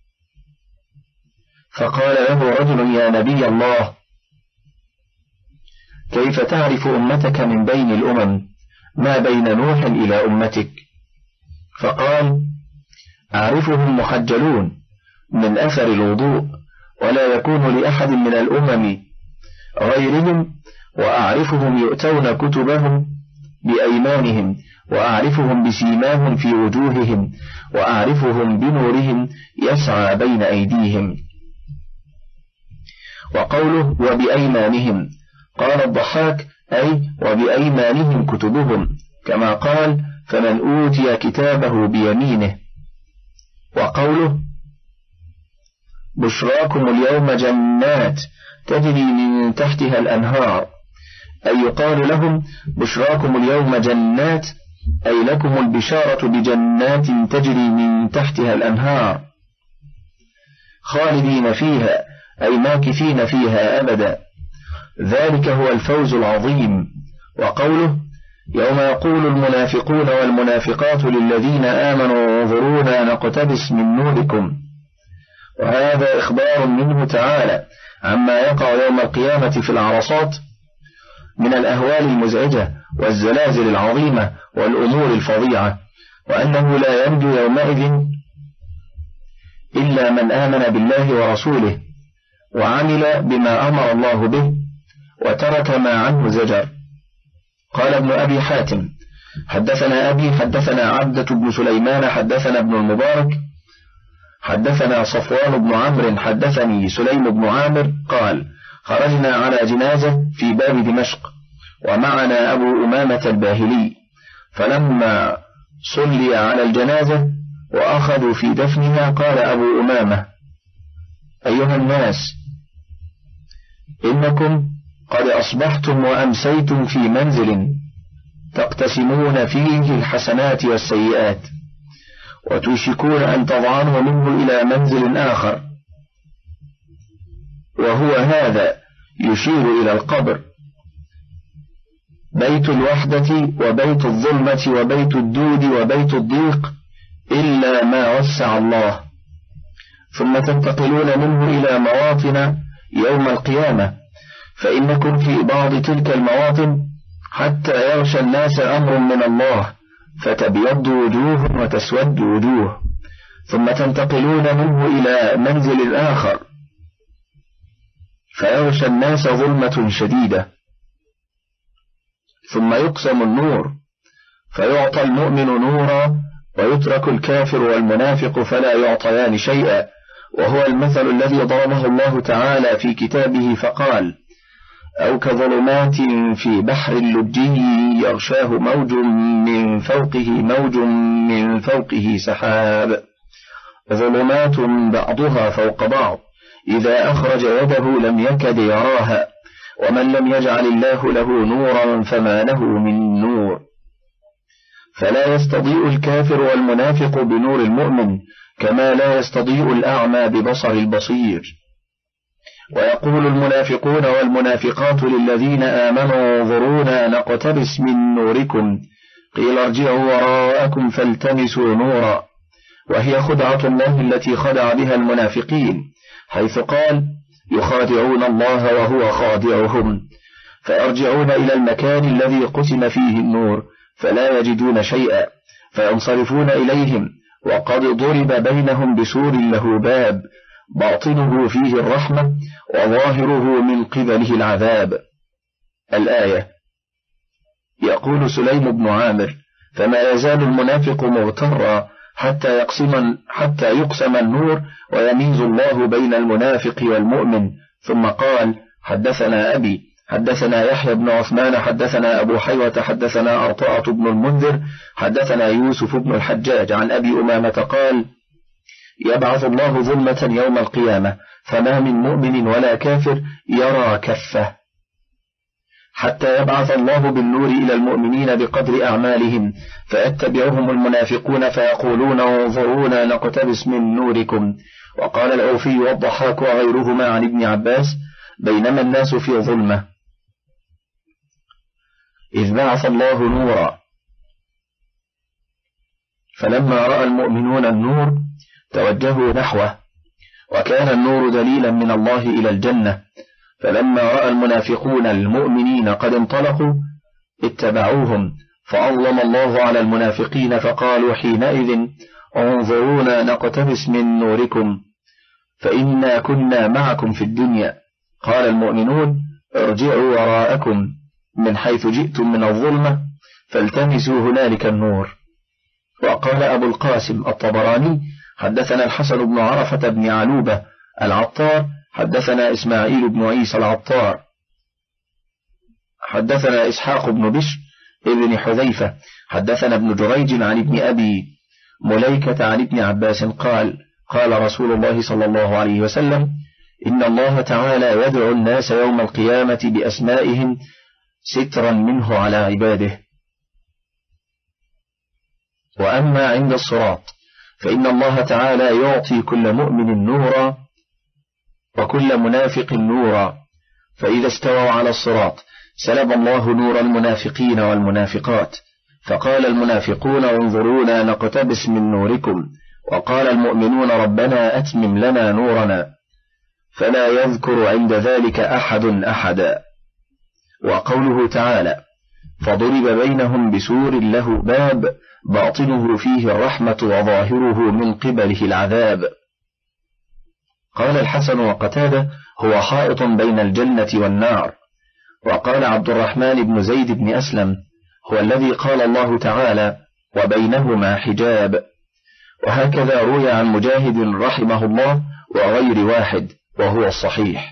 فقال له رجل يا نبي الله كيف تعرف أمتك من بين الأمم ما بين نوح إلى أمتك؟ فقال أعرفهم محجلون من أثر الوضوء، ولا يكون لأحد من الأمم غيرهم، وأعرفهم يؤتون كتبهم بأيمانهم، وأعرفهم بسيماهم في وجوههم، وأعرفهم بنورهم يسعى بين أيديهم. وقوله وبأيمانهم قال الضحاك أي وبأيمانهم كتبهم، كما قال فمن أوتي كتابه بيمينه. وقوله بشراكم اليوم جنات تجري من تحتها الأنهار، أي يقال لهم بشراكم اليوم جنات أي لكم البشارة بجنات تجري من تحتها الأنهار خالدين فيها أي ماكثين فيها أبدا، ذلك هو الفوز العظيم. وقوله يوم يقول المنافقون والمنافقات للذين آمنوا انظرونا نقتبس من نوركم، وهذا إخبار منه تعالى عما يقع يوم القيامة في العرصات من الأهوال المزعجة والزلازل العظيمة والأمور الفظيعة، وأنه لا ينجو يومئذ إلا من آمن بالله ورسوله وعمل بما أمر الله به وترك ما عنه زجر. قال ابن أبي حاتم حدثنا أبي حدثنا عبدة بن سليمان حدثنا ابن المبارك حدثنا صفوان بن عمرو حدثني سليم بن عامر قال خرجنا على جنازة في باب دمشق ومعنا أبو أمامة الباهلي، فلما صلي على الجنازة وأخذوا في دفنها قال أبو أمامة أيها الناس إنكم قد أصبحتم وأمسيتم في منزل تقتسمون فيه الحسنات والسيئات، وتوشكون أن تضعنوا منه إلى منزل آخر، وهو هذا يشير إلى القبر، بيت الوحدة وبيت الظلمة وبيت الدود وبيت الضيق إلا ما وسع الله، ثم تنتقلون منه إلى مواطن يوم القيامة، فإنكم في بعض تلك المواطن حتى يغشى الناس أمر من الله فتبيض وجوه وتسود وجوه، ثم تنتقلون منه إلى منزل آخر فيغشى الناس ظلمة شديدة، ثم يقسم النور فيعطى المؤمن نورا ويترك الكافر والمنافق فلا يعطيان شيئا، وهو المثل الذي ضربه الله تعالى في كتابه فقال أو كظلمات في بحر لجي يغشاه موج من فوقه موج من فوقه سحاب، ظلمات بعضها فوق بعض إذا أخرج يده لم يكد يراها، ومن لم يجعل الله له نورا فما له من نور، فلا يستضيء الكافر والمنافق بنور المؤمن كما لا يستضيء الأعمى ببصر البصير. ويقول المنافقون والمنافقات للذين آمنوا انظرونا نقتبس من نوركم قيل ارجعوا وراءكم فالتمسوا نورا، وهي خدعة الله التي خدع بها المنافقين، حيث قال: يخادعون الله وهو خادعهم، فيرجعون إلى المكان الذي قسم فيه النور فلا يجدون شيئا، فينصرفون إليهم وقد ضرب بينهم بسور له باب باطنه فيه الرحمة وظاهره من قبله العذاب. الآية. يقول سليم بن عامر: فما يزال المنافق مغترا حتى يقسم, حتى يقسم النور ويميز الله بين المنافق والمؤمن. ثم قال: حدثنا أبي حدثنا يحيى بن عثمان حدثنا أبو حيوة حدثنا أرطاة بن المنذر حدثنا يوسف بن الحجاج عن أبي أمامة قال: يبعث الله ظلمة يوم القيامة فما من مؤمن ولا كافر يرى كفه، حتى يبعث الله بالنور إلى المؤمنين بقدر أعمالهم، فيتبعهم المنافقون فيقولون: انظرونا نقتبس من نوركم. وقال الأوفي والضحاك وغيرهما عن ابن عباس: بينما الناس في ظلمة إذ بعث الله نورا، فلما رأى المؤمنون النور توجهوا نحوه، وكان النور دليلا من الله إلى الجنة، فلما رأى المنافقون المؤمنين قد انطلقوا اتبعوهم، فأظلم الله على المنافقين فقالوا حينئذ: انظرونا نقتبس من نوركم فإنا كنا معكم في الدنيا. قال المؤمنون: ارجعوا وراءكم من حيث جئتم من الظلمة فالتمسوا هنالك النور. وقال أبو القاسم الطبراني: حدثنا الحسن بن عرفة بن علوبة العطار حدثنا إسماعيل بن عيسى العطار حدثنا إسحاق بن بشر ابن حذيفة حدثنا ابن جريج عن ابن أبي مليكة عن ابن عباس قال: قال رسول الله صلى الله عليه وسلم: إن الله تعالى يدعو الناس يوم القيامة بأسمائهم سترا منه على عباده. وأما عند الصراط فإن الله تعالى يعطي كل مؤمن نورا وكل منافق نورا، فإذا استووا على الصراط سلب الله نور المنافقين والمنافقات، فقال المنافقون: انظرونا نقتبس من نوركم، وقال المؤمنون: ربنا أتمم لنا نورنا، فلا يذكر عند ذلك أحد أحدا. وقوله تعالى: فضرب بينهم بسور له باب باطنه فيه الرحمة وظاهره من قبله العذاب. قال الحسن وقتادة: هو حائط بين الجنة والنار. وقال عبد الرحمن بن زيد بن أسلم: هو الذي قال الله تعالى: وبينهما حجاب. وهكذا روي عن مجاهد رحمه الله وغير واحد، وهو الصحيح.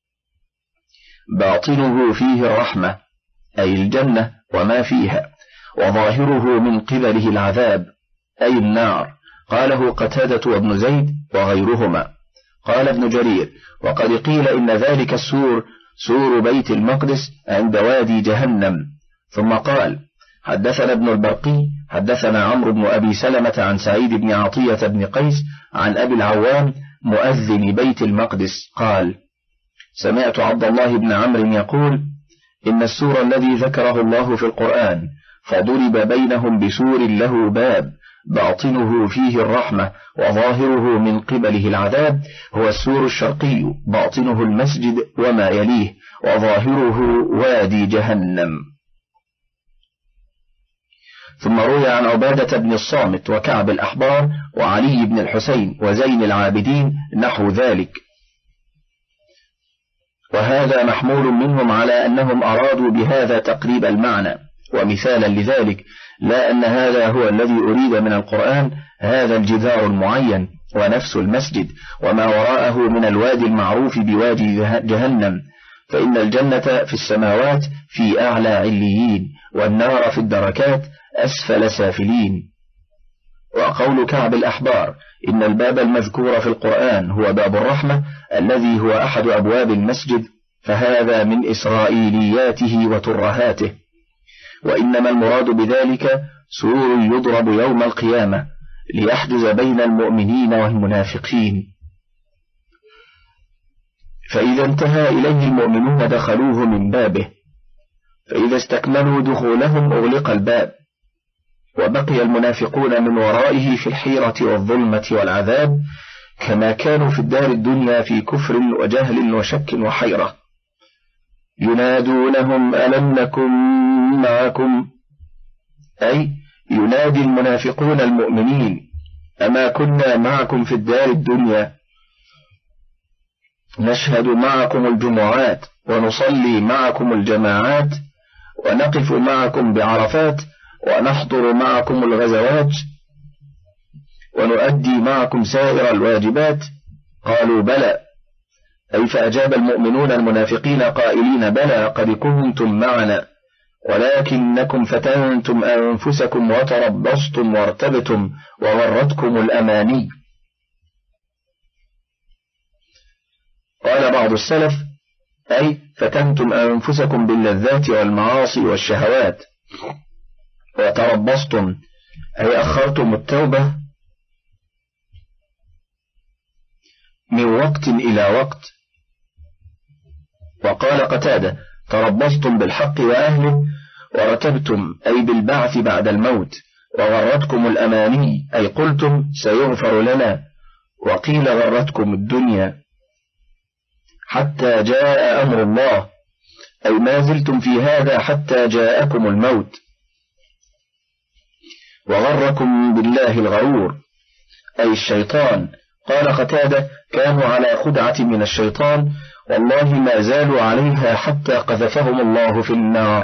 باطنه فيه الرحمة أي الجنة وما فيها، وظاهره من قبله العذاب أي النار. قاله قتادة وابن زيد وغيرهما. قال ابن جرير: وقد قيل إن ذلك السور سور بيت المقدس عند وادي جهنم. ثم قال: حدثنا ابن البرقي حدثنا عمرو بن أبي سلمة عن سعيد بن عطية بن قيس عن أبي العوام مؤذن بيت المقدس قال: سمعت عبد الله بن عمرو يقول: إن السور الذي ذكره الله في القرآن فضرب بينهم بسور له باب باطنه فيه الرحمة وظاهره من قبله العذاب هو السور الشرقي باطنه المسجد وما يليه وظاهره وادي جهنم. ثم روي عن عبادة بن الصامت وكعب الأحبار وعلي بن الحسين وزين العابدين نحو ذلك، وهذا محمول منهم على أنهم أرادوا بهذا تقريب المعنى. ومثالا لذلك لا أن هذا هو الذي أريد من القرآن هذا الجدار المعين ونفس المسجد وما وراءه من الوادي المعروف بوادي جهنم، فإن الجنة في السماوات في أعلى عليين والنار في الدركات أسفل سافلين. وقول كعب الأحبار إن الباب المذكور في القرآن هو باب الرحمة الذي هو أحد أبواب المسجد، فهذا من إسرائيلياته وترهاته، وإنما المراد بذلك سور يضرب يوم القيامة ليحجز بين المؤمنين والمنافقين، فإذا انتهى إليه المؤمنون دخلوه من بابه، فإذا استكملوا دخولهم أغلق الباب، وبقي المنافقون من ورائه في الحيرة والظلمة والعذاب كما كانوا في الدار الدنيا في كفر وجهل وشك وحيرة. ينادونهم ألم نكن معكم، أي ينادي المنافقون المؤمنين أما كنا معكم في الدار الدنيا نشهد معكم الجمعات ونصلي معكم الجماعات ونقف معكم بعرفات ونحضر معكم الغزوات ونؤدي معكم سائر الواجبات. قالوا بلى، أي فأجاب المؤمنون المنافقين قائلين بلى قد كنتم معنا ولكنكم فتنتم أنفسكم وتربصتم وارتبتم وغرتكم الأماني. قال بعض السلف أي فتنتم أنفسكم باللذات والمعاصي والشهوات، وتربصتم أي أخرتم التوبة من وقت إلى وقت. وقال قتادة تربصتم بالحق وأهله ورتبتم أي بالبعث بعد الموت، وغرتكم الأماني أي قلتم سيغفر لنا، وقيل غرتكم الدنيا حتى جاء أمر الله، أي ما زلتم في هذا حتى جاءكم الموت. وغركم بالله الغرور أي الشيطان. قال قتادة كانوا على خدعة من الشيطان والله ما زالوا عليها حتى قذفهم الله في النار.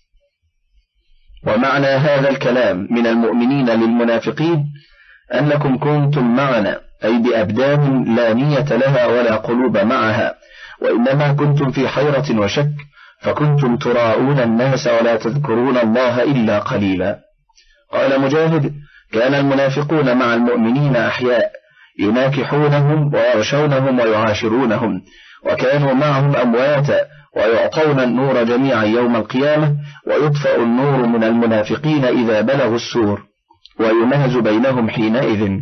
ومعنى هذا الكلام من المؤمنين للمنافقين أنكم كنتم معنا أي بأبدان لا نية لها ولا قلوب معها، وإنما كنتم في حيرة وشك، فكنتم تراءون الناس ولا تذكرون الله إلا قليلا. قال مجاهد كان المنافقون مع المؤمنين أحياء يناكحونهم ويغشونهم ويعاشرونهم، وكانوا معهم أمواتا ويعطون النور جميعا يوم القيامة، ويطفأ النور من المنافقين إذا بلغوا السور، ويمهز بينهم حينئذ.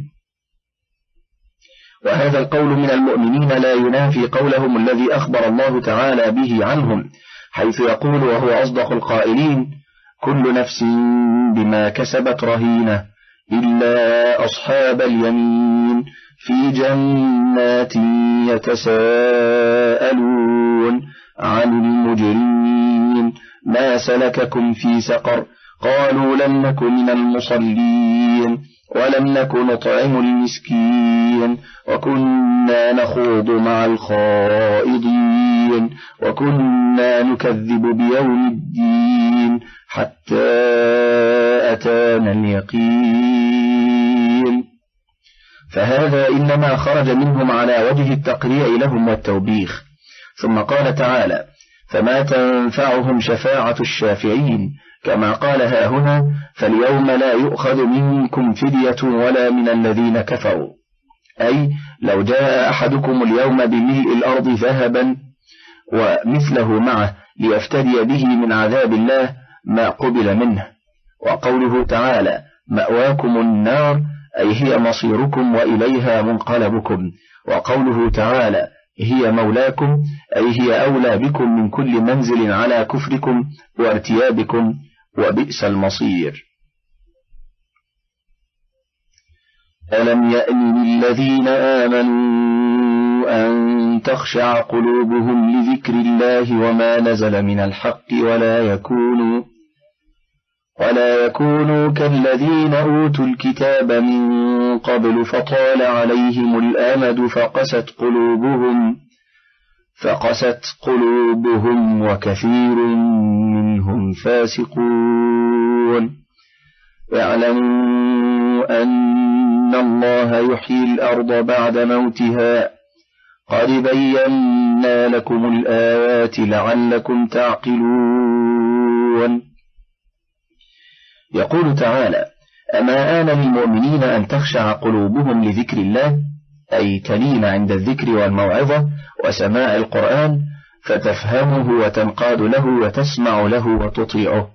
وهذا القول من المؤمنين لا ينافي قولهم الذي أخبر الله تعالى به عنهم، حيث يقول وهو أصدق القائلين كل نفس بما كسبت رهينة إلا أصحاب اليمين في جنات يتساءلون عن المجرمين ما سلككم في سقر قالوا لم نك من المصلين ولم نك نطعم المسكين وكنا نخوض مع الخائضين وكنا نكذب بيوم الدين حتى أتانا اليقين. فهذا إنما خرج منهم على وجه التقريع لهم والتوبيخ. ثم قال تعالى فما تنفعهم شفاعة الشافعين، كما قال ها هنا فاليوم لا يؤخذ منكم فدية ولا من الذين كفروا، أي لو جاء أحدكم اليوم بملء الأرض ذهبا ومثله معه ليفتدي به من عذاب الله ما قبل منه. وقوله تعالى مأواكم النار أي هي مصيركم وإليها منقلبكم. وقوله تعالى هي مولاكم أي هي أولى بكم من كل منزل على كفركم وارتيابكم وبئس المصير. ألم يأن للذين آمنوا أن تخشع قلوبهم لذكر الله وما نزل من الحق ولا يكونوا ولا يكونوا كالذين أوتوا الكتاب من قبل فطال عليهم الأمد فقست قلوبهم فقست قلوبهم وكثير منهم فاسقون. اعلموا أن الله يحيي الأرض بعد موتها قد بينا لكم الآيات لعلكم تعقلون. يقول تعالى أما آن للمؤمنين أن تخشع قلوبهم لذكر الله، أي تلين عند الذكر والموعظة وسماع القرآن فتفهمه وتنقاد له وتسمع له وتطيعه.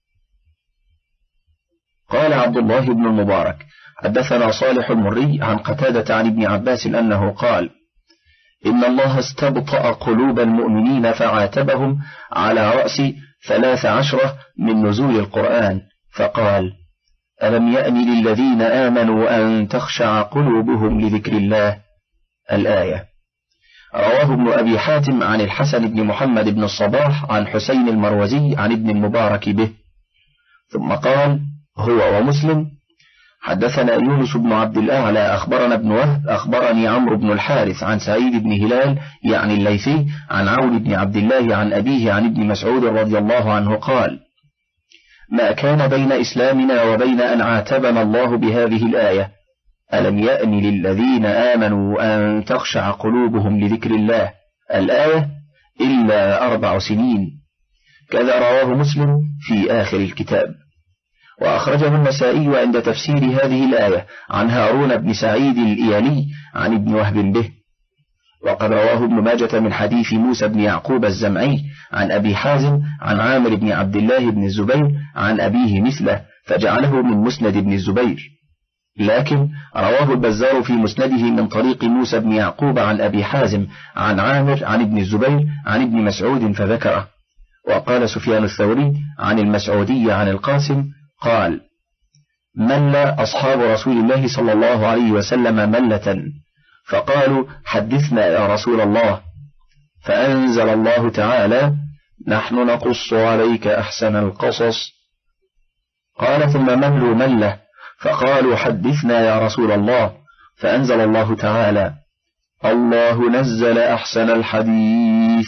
قال عبد الله بن المبارك حدثنا صالح المري عن قتادة عن ابن عباس أنه قال إن الله استبطأ قلوب المؤمنين فعاتبهم على رأس ثلاث عشرة من نزول القرآن، فقال ألم يأن للذين آمنوا أن تخشع قلوبهم لذكر الله الآية. رواه ابن أبي حاتم عن الحسن بن محمد بن الصباح عن حسين المروزي عن ابن المبارك به. ثم قال هو ومسلم حدثنا يونس بن عبد الأعلى أخبرنا ابن وهب أخبرني عمرو بن الحارث عن سعيد بن هلال يعني الليثي عن عون بن عبد الله عن أبيه عن ابن مسعود رضي الله عنه قال ما كان بين إسلامنا وبين أن عاتبنا الله بهذه الآية ألم يأن للذين آمنوا أن تخشع قلوبهم لذكر الله الآية إلا أربع سنين. كذا رواه مسلم في آخر الكتاب. وأخرجه النسائي عند تفسير هذه الآية عن هارون بن سعيد الإيلي عن ابن وهب به. وقد رواه ابن ماجة من حديث موسى بن يعقوب الزمعي عن أبي حازم عن عامر بن عبد الله بن الزبير عن أبيه مثله فجعله من مسند بن الزبير، لكن رواه البزار في مسنده من طريق موسى بن يعقوب عن أبي حازم عن عامر عن ابن الزبير عن ابن مسعود فذكره. وقال سفيان الثوري عن المسعودي عن القاسم قال مل أصحاب رسول الله صلى الله عليه وسلم ملة فقالوا حدثنا يا رسول الله، فأنزل الله تعالى نحن نقص عليك أحسن القصص. قال ثم ملوا ملة فقالوا حدثنا يا رسول الله، فأنزل الله تعالى الله نزل أحسن الحديث.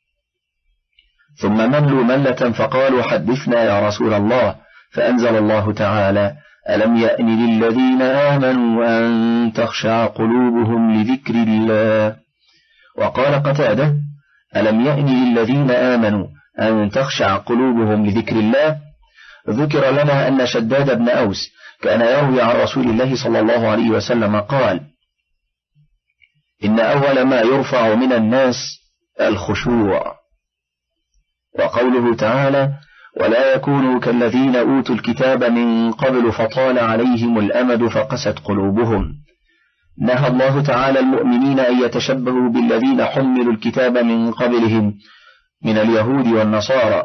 ثم ملوا ملة فقالوا حدثنا يا رسول الله، فأنزل الله تعالى ألم يأن للذين آمنوا أن تخشع قلوبهم لذكر الله. وقال قتادة ألم يأن للذين آمنوا أن تخشع قلوبهم لذكر الله. ذكر لنا أن شداد بن أوس كان يروي عن رسول الله صلى الله عليه وسلم قال إن أول ما يرفع من الناس الخشوع. وقوله تعالى ولا يكونوا كالذين أوتوا الكتاب من قبل فطال عليهم الأمد فقست قلوبهم. نهى الله تعالى المؤمنين أن يتشبهوا بالذين حملوا الكتاب من قبلهم من اليهود والنصارى،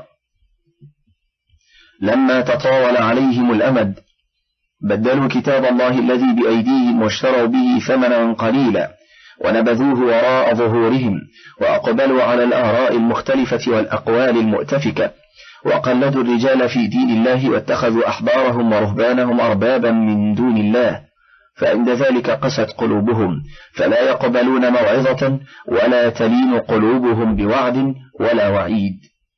لما تطاول عليهم الأمد بدلوا كتاب الله الذي بأيديهم واشتروا به ثمنا قليلا ونبذوه وراء ظهورهم وأقبلوا على الآراء المختلفة والأقوال المؤتفكة وقلدوا الرجال في دين الله واتخذوا أحبارهم ورهبانهم أربابا من دون الله، فعند ذلك قست قلوبهم فلا يقبلون موعظة ولا تلين قلوبهم بوعد ولا وعيد.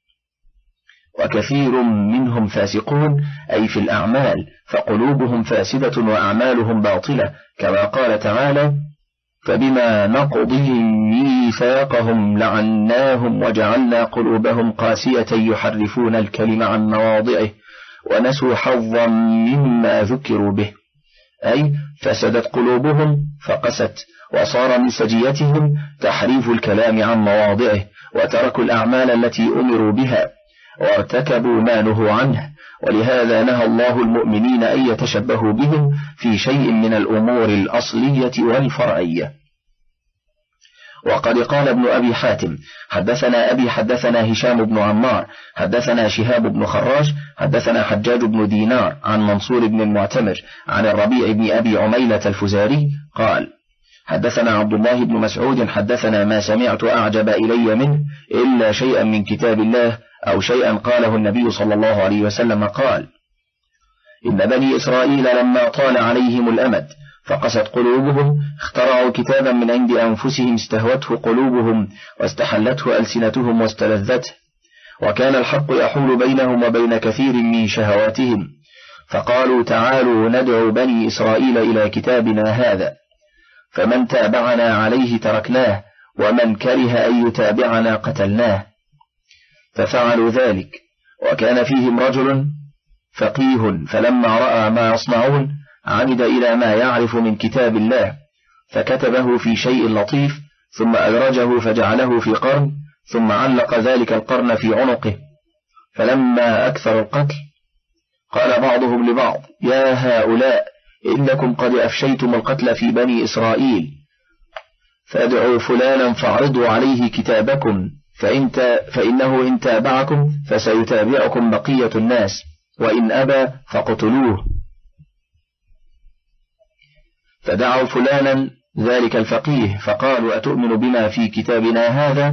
وكثير منهم فاسقون أي في الأعمال فقلوبهم فاسدة وأعمالهم باطلة، كما قال تعالى فبما نقضهم ميثاقهم لعناهم وجعلنا قلوبهم قاسية يحرفون الكلم عن مواضعه ونسوا حظا مما ذكروا به، أي فسدت قلوبهم فقست وصار من سجيتهم تحريف الكلام عن مواضعه وتركوا الأعمال التي أمروا بها وارتكبوا ما نهوا عنه. ولهذا نهى الله المؤمنين أن يتشبهوا بهم في شيء من الأمور الأصلية والفرعية. وقد قال ابن أبي حاتم حدثنا أبي حدثنا هشام بن عمار حدثنا شهاب بن خراش حدثنا حجاج بن دينار عن منصور بن المعتمر عن الربيع بن أبي عميلة الفزاري قال حدثنا عبد الله بن مسعود حدثنا ما سمعت أعجب إلي منه إلا شيئا من كتاب الله أو شيئا قاله النبي صلى الله عليه وسلم قال إن بني إسرائيل لما طال عليهم الأمد فقست قلوبهم اخترعوا كتابا من عند أنفسهم استهوته قلوبهم واستحلته ألسنتهم واستلذته، وكان الحق يحول بينهم وبين كثير من شهواتهم، فقالوا تعالوا ندعو بني إسرائيل إلى كتابنا هذا، فمن تابعنا عليه تركناه ومن كره أن يتابعنا قتلناه. ففعلوا ذلك، وكان فيهم رجل فقيه فلما رأى ما يصنعون عمد إلى ما يعرف من كتاب الله فكتبه في شيء لطيف ثم أدرجه فجعله في قرن ثم علق ذلك القرن في عنقه. فلما أكثر القتل قال بعضهم لبعض يا هؤلاء إنكم قد أفشيتم القتل في بني إسرائيل، فادعوا فلانا فاعرضوا عليه كتابكم فإن فإنه إن تابعكم فسيتابعكم بقية الناس وإن أبى فاقتلوه. فدعوا فلانا ذلك الفقيه فقالوا أتؤمن بما في كتابنا هذا؟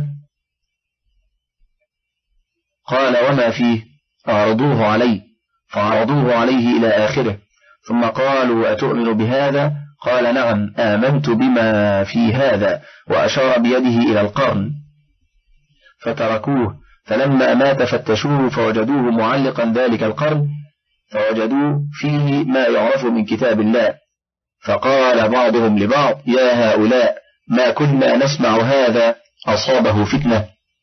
قال وما فيه؟ أعرضوه عليه، فعرضوه عليه إلى آخره، ثم قالوا أتؤمن بهذا؟ قال نعم آمنت بما في هذا، وأشار بيده إلى القرن، فتركوه، فلما مات فتشوه فوجدوه معلقا ذلك القرن، فوجدوه فيه ما يعرف من كتاب الله، فقال بعضهم لبعض يا هؤلاء ما كنا نسمع هذا أصابه فتنة.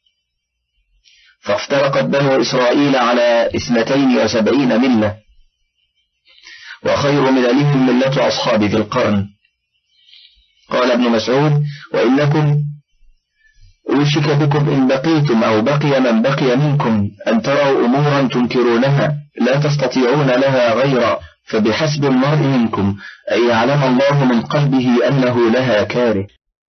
فافترقت بنو إسرائيل على اثنتين وسبعين ملة، وخير مللهم ملة أصحاب ذي القرن. قال ابن مسعود وإنكم أوشك بكم إن بقيتم أو بقي من بقي منكم أن تروا أمورا تنكرونها لا تستطيعون لها غيرا، فبحسب المرء منكم أن يعلم الله من قلبه أنه لها كاره.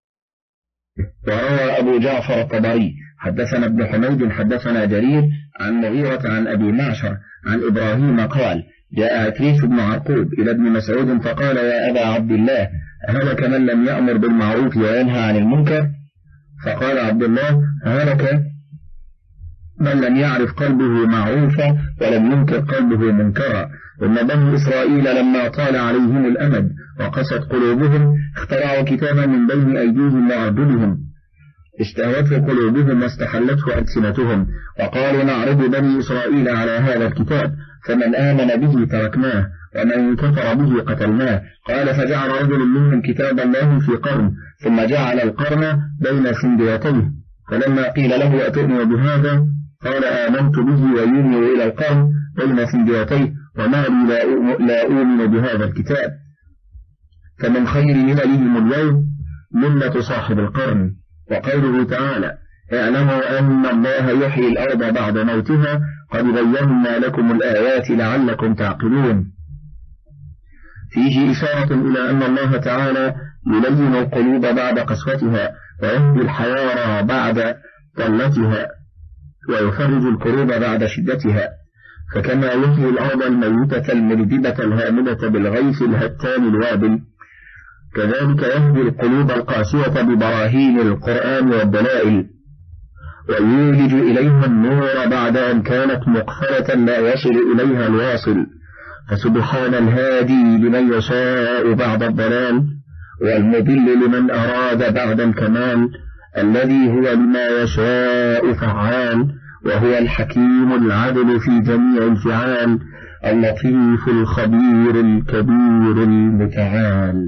وروى أبو جعفر الطبري حدثنا ابن حميد حدثنا جرير عن مغيرة عن أبي معشر عن إبراهيم قال جاء عكريش بن عرقوب إلى ابن مسعود فقال يا أبا عبد الله هلك من لم يأمر بالمعروف وينهى عن المنكر؟ فقال عبد الله هلك من لم يعرف قلبه معروفا ولم ينكر قلبه منكرا. ثم بنو إسرائيل لما طال عليهم الأمد وقست قلوبهم اخترعوا كتابا من بين أيديهم وأرجلهم استهوته قلوبهم واستحلته ألسنتهم، وقالوا نعرض بني إسرائيل على هذا الكتاب فمن آمن به تركناه ومن كفر به قتلناه. قال فجعل رجل منهم كتاب الله في قرن ثم جعل القرن بين سنديتيه، فلما قيل له أتؤمن بهذا قال آمنت به وينير إلى القرن بين سنديتيه وما لي لا أؤمن بهذا الكتاب. فمن خير مللهم اليوم ملة صاحب القرن. وقوله تعالى اعلموا أن الله يحيي الأرض بعد موتها قد بينا لكم الآيات لعلكم تعقلون. فيه إشارة إلى أن الله تعالى يلين القلوب بعد قسوتها ويهدي الحيارى بعد طلتها ويفرج الكروب بعد شدتها، فكما يحيي الأرض الميتة الملدبة الهامدة بالغيث الهتان الوابل كذلك يهدي القلوب القاسية ببراهين القرآن والدلائل ويولج إليها النور بعد أن كانت مقفلة لا يصل إليها الواصل. فسبحان الهادي لمن يشاء بعد الضلال والمضل لمن أراد بعد الكمال، الذي هو لما يشاء فعال وهو الحكيم العدل في جميع الفعال اللطيف الخبير الكبير المتعال.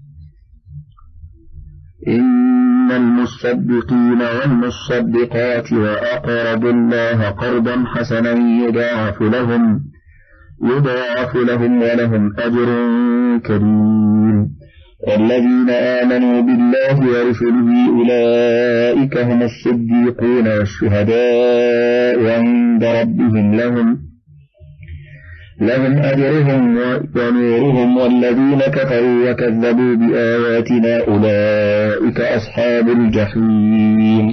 إن المصدقين والمصدقات وأقرضوا الله قرضا حسنا يضاعف لهم يضاعف لهم ولهم أجر كريم. والذين آمنوا بالله ورسله أولئك هم الصديقون والشهداء عند ربهم لهم لهم أجرهم ونورهم، والذين كفروا وكذبوا بآياتنا أولئك أصحاب الجحيم.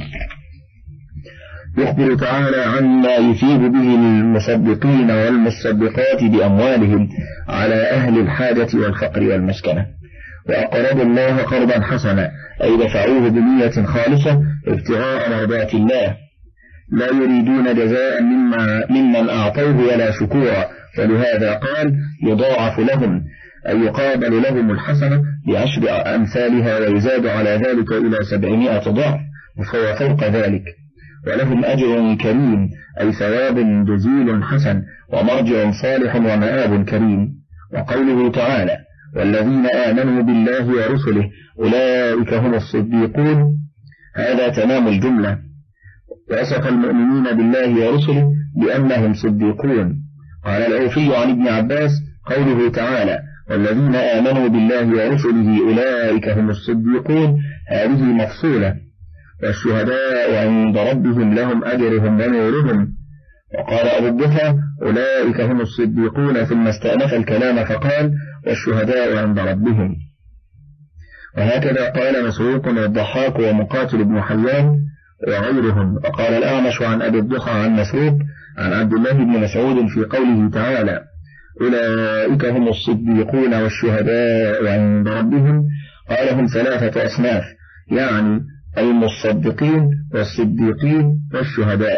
يخبر تعالى عما يفيد به المصدقين والمصدقات بأموالهم على أهل الحاجة والفقر والمسكنة. وأقرضوا الله قرضا حسنا أي دفعوه بنية خالصة ابتغاء مرضات الله لا يريدون جزاء مما ممن أعطوه ولا شكورا، فلهذا قال يضاعف لهم أي يقابل لهم الحسنة بعشر أمثالها ويزاد على ذلك إلى سبعمائة ضعف فهو فوق ذلك. ولهم أجر كريم أي ثواب جزيل حسن ومرجع صالح ومآب كريم. وقوله تعالى والذين آمنوا بالله ورسله أولئك هم الصديقون، هذا تمام الجملة، وصف المؤمنين بالله ورسله بأنهم صديقون. قال العوفي عن ابن عباس قوله تعالى والذين آمنوا بالله ورسله أولئك هم الصديقون هذه مفصولة، والشهداء عند ربهم لهم أجرهم ونورهم. وقال أبو الضحى أولئك هم الصديقون ثم استأنف الكلام فقال والشهداء عند ربهم. وهكذا قال مسروق والضحاك ومقاتل بن حيان وغيرهم. وقال الأعمش عن أبي الضحى عن مسروق عن عبد الله بن مسعود في قوله تعالى أولئك هم الصديقون والشهداء عند ربهم. قال هم ثلاثة أصناف، يعني المصدقين والصديقين والشهداء،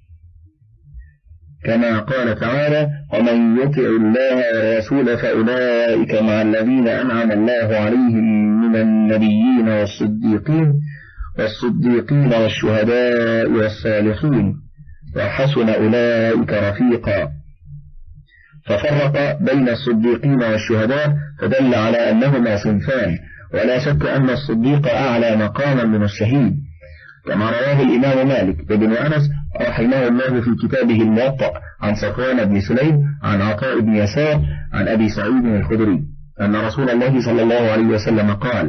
كما قال تعالى: ومن يطع الله ورسوله فأولئك مع الذين أنعم الله عليهم من النبيين والصديقين والصديقين والشهداء والصالحين وحسن أولئك رفيقا. ففرق بين الصديقين والشهداء فدل على أنهما صنفان، ولا شك أن الصديق أعلى مقاما من الشهيد، كما رواه الإمام مالك بن أنس رحمه الله في كتابه الموطأ عن صفوان بن سليم عن عطاء بن يسار عن أبي سعيد الخدري أن رسول الله صلى الله عليه وسلم قال: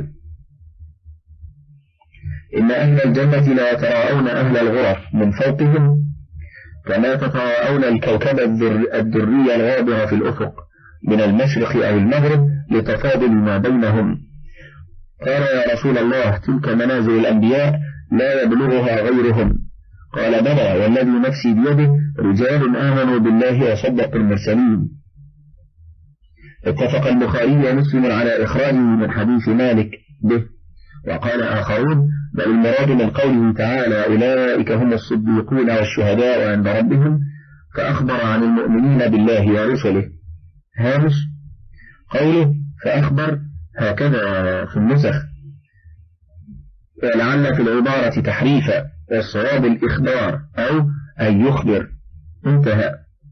إن أهل الجنة لا يتراءون أهل الغرف من فوقهم كما تتراءون الكوكب الدري الغابر في الأفق من المشرق أو المغرب لتفاضل ما بينهم. قال: يا رسول الله، تلك منازل الأنبياء لا يبلغها غيرهم. قال: بلى، والذي نفسي بيده، رجال آمنوا بالله وصدقوا المرسلين. اتفق البخاري ومسلم على إخراجه من حديث مالك به. وقال آخرون: بل المراد من قوله تعالى: أولئك هم الصديقون والشهداء عند ربهم، فأخبر عن المؤمنين بالله ورسله. هامش قوله فأخبر هكذا في النسخ، ولعل في العبارة تحريفا، والصواب الإخبار أو أن يخبر. انتهى.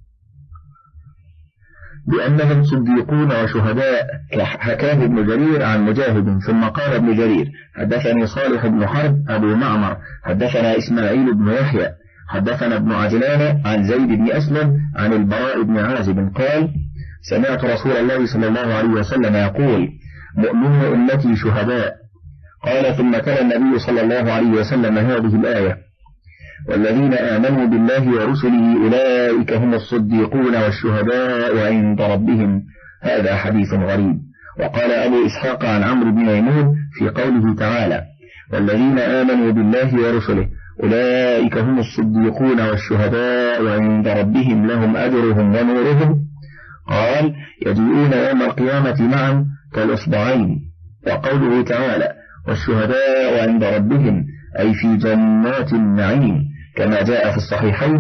بأنهم صديقون وشهداء، حكاه ابن جرير عن مجاهد. ثم قال ابن جرير: حدثني صالح بن حرب أبو معمر حدثنا إسماعيل بن يحيى حدثنا ابن عجلان عن زيد بن أسلم عن البراء بن عازب قال: سمعت رسول الله صلى الله عليه وسلم يقول: مؤمن أمتي شهداء. قال: ثم تلا النبي صلى الله عليه وسلم هذه الآية: والذين آمنوا بالله ورسله أولئك هم الصديقون والشهداء عند ربهم. هذا حديث غريب. وقال أبو إسحاق عن عمرو بن ميمون في قوله تعالى: والذين آمنوا بالله ورسله أولئك هم الصديقون والشهداء عند ربهم لهم أجرهم ونورهم، قال: يجيئون يوم القيامة معا كالإصبعين. وقوله تعالى: والشهداء عند ربهم، أي في جنات النعيم، كما جاء في الصحيحين: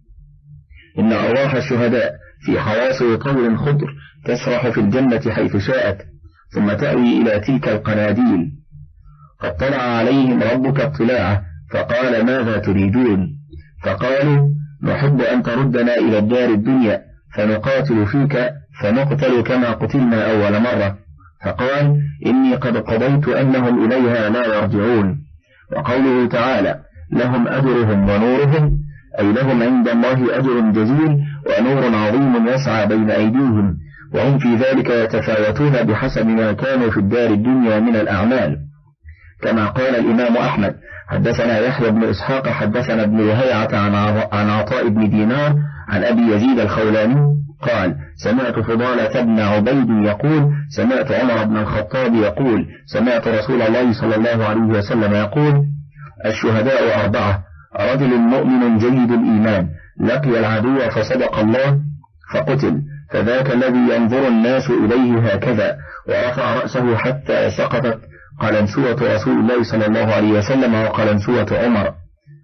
إن أرواح الشهداء في حواصل طور خضر تسرح في الجنة حيث شاءت، ثم تأوي إلى تلك القناديل. فاطلع عليهم ربك اطلاعه فقال: ماذا تريدون؟ فقالوا: نحب أن تردنا إلى الدار الدنيا فنقاتل فيك فنقتل كما قتلنا أول مرة. فقال: إني قد قضيت أنهم إليها لا يرجعون. وقوله تعالى: لهم أجرهم ونورهم، أي لهم عند الله أجر جزيل ونور عظيم يسعى بين أيديهم، وهم في ذلك يتفاوتون بحسب ما كانوا في الدار الدنيا من الأعمال. كما قال الإمام أحمد: حدثنا يحيى بن إسحاق حدثنا ابن لهيعة عن عطاء بن دينار عن أبي يزيد الخولاني قال: سمعت فضالة بن عبيد يقول: سمعت عمر بن الخطاب يقول: سمعت رسول الله صلى الله عليه وسلم يقول: الشهداء أربعة: رجل مؤمن جيد الإيمان لقي العدو فصدق الله فقتل، فذاك الذي ينظر الناس إليه هكذا ورفع رأسه حتى سقطت قلنسوة رسول الله صلى الله عليه وسلم وقلنسوة عمر.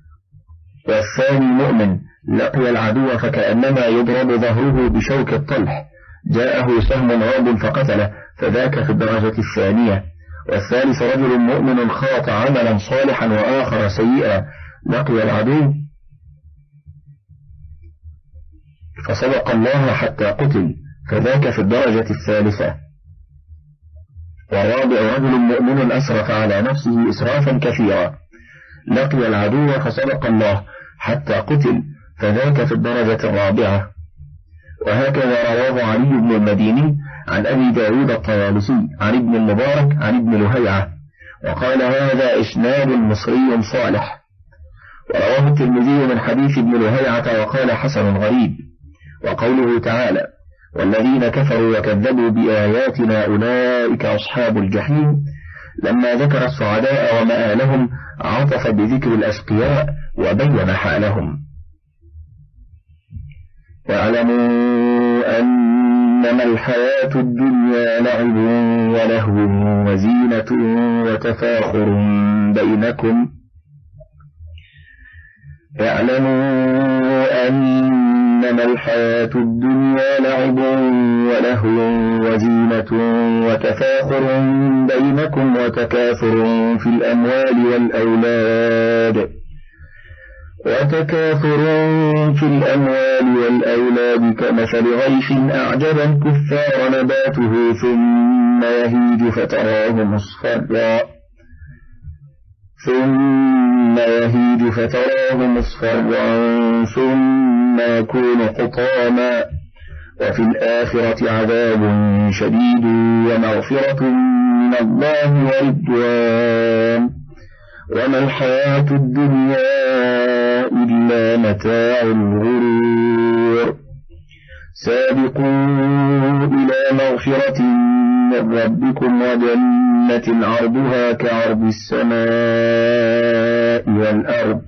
والثاني مؤمن لقي العدو فكأنما يضرب ظهره بشوك الطلح، جاءه سهم غاب فقتله، فذاك في الدرجة الثانية. والثالث رجل مؤمن خاط عملا صالحا وآخر سيئا لقي العدو فصدق الله حتى قتل، فذاك في الدرجة الثالثة. والرابع رجل مؤمن أسرف على نفسه إسرافا كثيرا لقي العدو فصدق الله حتى قتل، فذاك في الدرجة الرابعة. وهكذا رواه علي بن المديني عن أبي داود الطيالسي عن ابن المبارك عن ابن لهيعة، وقال: هذا إسناد مصري صالح. ورواه الترمذي من حديث ابن لهيعة وقال: حسن غريب. وقوله تعالى: والذين كفروا وكذبوا بآياتنا أولئك أصحاب الجحيم، لما ذكر السعداء ومآلهم عطف بذكر الأشقياء وبين حالهم. واعلموا أن إنما الحياة الدنيا لعب ولهو وزينة وتفاخر بينكم اعلموا أنما الحياة الدنيا لعب ولهو وزينة وتفاخر بينكم وتكاثر في الأموال والأولاد وتكاثر في الأموال والأولاد كمثل غيث أعجب الكفار نباته ثم يهيج فتراه مصفرا ثم يهيج فتراه مصفرا ثم يكون حطاما وفي الآخرة عذاب شديد ومغفرة من الله ورضوان وما الحياة الدنيا إلا متاع الغرور سابقوا إلى مغفرة من ربكم وجنة عرضها كعرض السماء والأرض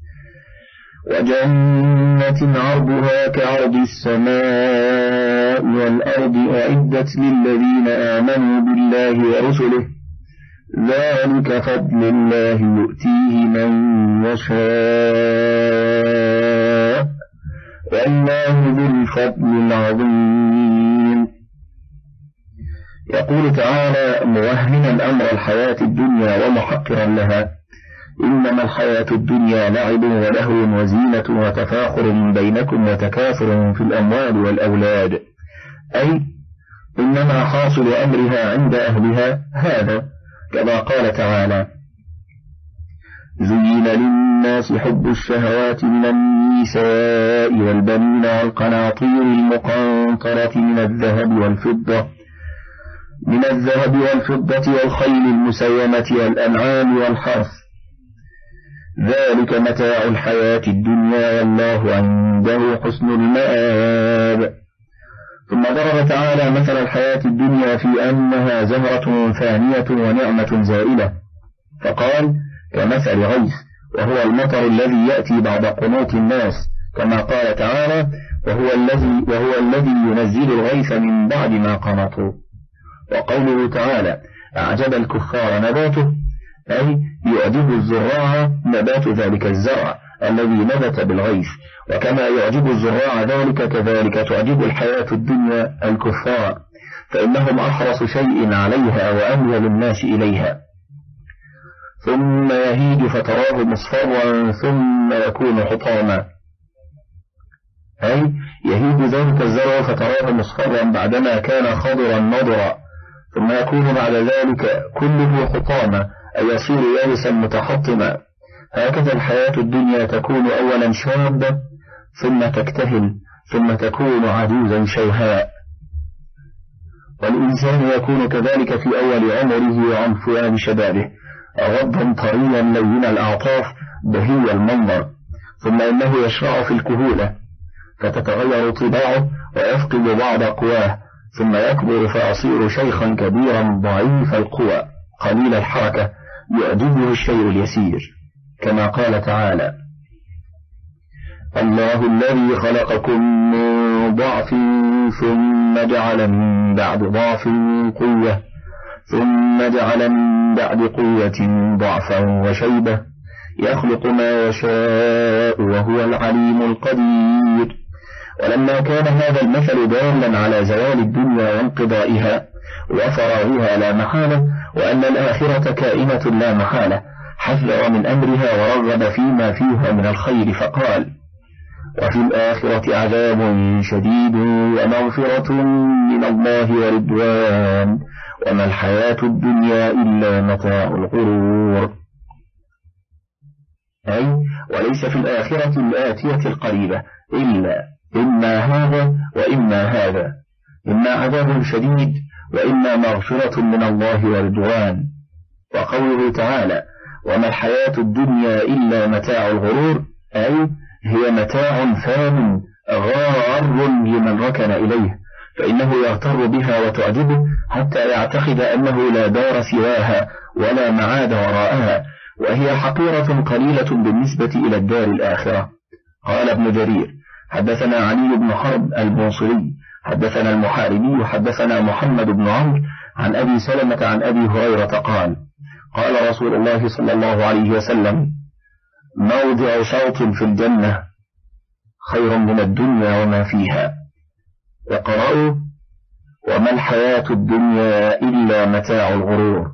وجنة عرضها كعرض السماء والأرض أعدت للذين آمنوا بالله ورسله ذلك فضل الله يؤتيه من يشاء والله ذو الفضل العظيم. يقول تعالى موهنا أمر الحياة الدنيا ومحقرا لها: إنما الحياة الدنيا لعب ولهو وزينة وتفاخر بينكم وتكاثر في الأموال والأولاد، أي إنما حاصل أمرها عند أهلها هذا، كما قال تعالى: زين للناس حب الشهوات من النساء والبنين والقناطير المقنطرة من الذهب والفضة من الذهب والفضة والخيل المسومة والأنعام والحرث، ذلك متاع الحياة الدنيا والله عنده حسن المآب. ثم ضرب تعالى مثل الحياة الدنيا في أنها زهرة فانية ونعمة زائلة، فقال: كمثل غيث، وهو المطر الذي يأتي بعد قنوط الناس، كما قال تعالى: وهو الذي وهو الذي ينزل الغيث من بعد ما قنطوا. وقوله تعالى: أعجب الكفار نباته، أي يعجب الزراع نبات ذلك الزرع الذي نبت بالغيث، وكما يعجب الزراع ذلك كذلك تعجب الحياة الدنيا الكفار، فإنهم أحرص شيء عليها وأميل الناس إليها. ثم يهيج فتراه مصفرا ثم يكون حطاما، أي يهيج ذلك الزرع فتراه مصفرا بعدما كان خضرا نضرا، ثم يكون بعد ذلك كله حطاما، أي يصير يابسا متحطما. هكذا الحياة الدنيا تكون أولا شابة ثم تكتهل ثم تكون عجوزا شيهاء، والإنسان يكون كذلك في أول عمره وعنفوان شبابه، غضا طريا لين الأعطاف بهي المنظر، ثم إنه يشرع في الكهولة فتتغير طباعه ويفقد بعض قواه، ثم يكبر فيصير شيخا كبيرا ضعيف القوى قليل الحركة يعجبه الشيء اليسير، كما قال تعالى: الله الذي خلقكم من ضعف ثم جعل من بعد ضعف قوة ثم جعل من بعد قوة ضعفا وشيبة يخلق ما يشاء وهو العليم القدير. ولما كان هذا المثل دالا على زوال الدنيا وانقضائها وفراغها لا محالة، وأن الآخرة كائنة لا محالة، حذر من أمرها ورغب فيما فيها من الخير، فقال: وفي الآخرة عذاب شديد ومغفرة من الله ورضوان وما الحياة الدنيا إلا متاع الغرور، أي وليس في الآخرة الآتية القريبة إلا إما هذا وإما هذا، إما عذاب شديد وإما مغفرة من الله ورضوان. وقوله تعالى: وما الحياة الدنيا إلا متاع الغرور، أي هي متاع فان غار لمن ركن إليه، فإنه يغتر بها وتعجبه حتى يعتقد أنه لا دار سواها ولا معاد وراءها، وهي حقيرة قليلة بالنسبة إلى الدار الآخرة. قال ابن جرير: حدثنا علي بن حرب البوصري حدثنا المحاربي حدثنا محمد بن عمرو عن أبي سلمة عن أبي هريرة قال قال رسول الله صلى الله عليه وسلم موضع صوت في الجنة خير من الدنيا وما فيها. اقرأوا وما الحياة الدنيا إلا متاع الغرور.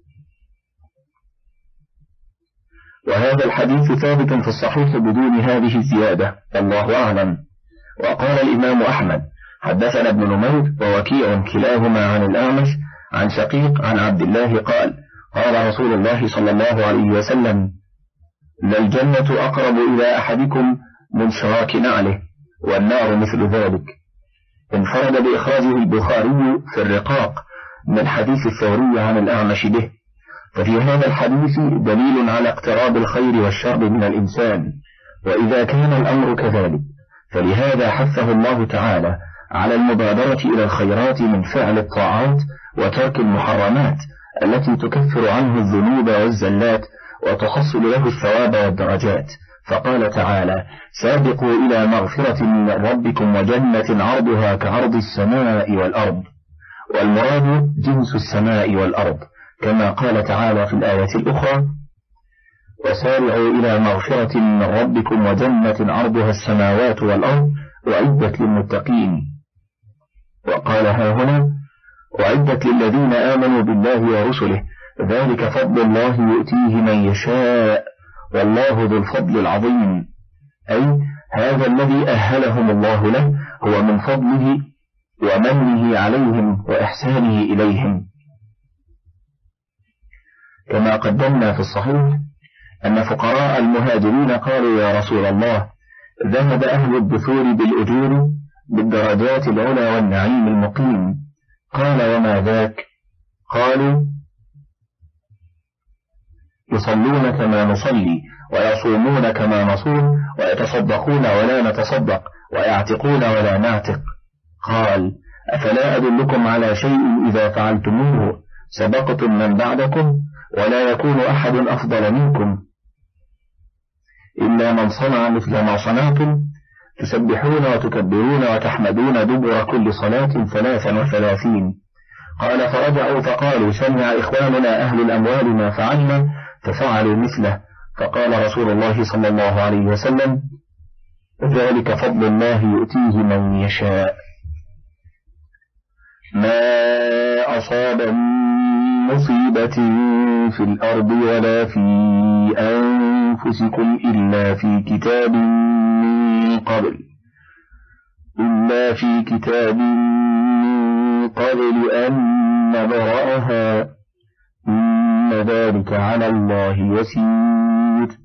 وهذا الحديث ثابت في الصحيح بدون هذه الزيادة والله أعلم. وقال الإمام أحمد حدثنا ابن نمير ووكيع كلاهما عن الأعمش عن شقيق عن عبد الله قال قال رسول الله صلى الله عليه وسلم للجنة أقرب إلى أحدكم من شراك نعله والنار مثل ذلك. انفرد بإخراجه البخاري في الرقاق من حديث الثوري عن الأعمش به. ففي هذا الحديث دليل على اقتراب الخير والشر من الإنسان، وإذا كان الأمر كذلك فلهذا حثه الله تعالى على المبادرة إلى الخيرات من فعل الطاعات وترك المحرمات التي تكفر عنه الذنوب والزلات وتحصل له الثواب والدرجات. فقال تعالى سابقوا إلى مغفرة من ربكم وجنة عرضها كعرض السماء والأرض، والمراد جنس السماء والأرض، كما قال تعالى في الآية الأخرى وسارعوا إلى مغفرة من ربكم وجنة عرضها السماوات والأرض وعدت للمتقين. وقال ها هنا وعدت للذين آمنوا بالله ورسله ذلك فضل الله يؤتيه من يشاء والله ذو الفضل العظيم، أي هذا الذي أهلهم الله له هو من فضله ومنه عليهم وإحسانه إليهم. كما قدمنا في الصحيح أن فقراء المهاجرين قالوا يا رسول الله ذهب أهل الدثور بالأجور بالدرجات العلى والنعيم المقيم. قال وما ذاك؟ قالوا يصلون كما نصلي ويصومون كما نصوم ويتصدقون ولا نتصدق ويعتقون ولا نعتق. قال أفلا أدلكم على شيء إذا فعلتموه سبقتم من بعدكم ولا يكون أحد أفضل منكم إلا من صنع مثل ما صنعتم تسبحون وتكبرون وتحمدون دبر كل صلاة ثلاثا وثلاثين. قال فرجعوا فقالوا سمع إخواننا أهل الأموال ما فعلنا ففعلوا مثله. فقال رسول الله صلى الله عليه وسلم ذلك فضل الله يؤتيه من يشاء. ما أصاب من مصيبة في الأرض ولا في أنفسكم إلا في كتاب من قبل إلا في كتاب من قبل أن نبرأها إن ذلك على الله يسير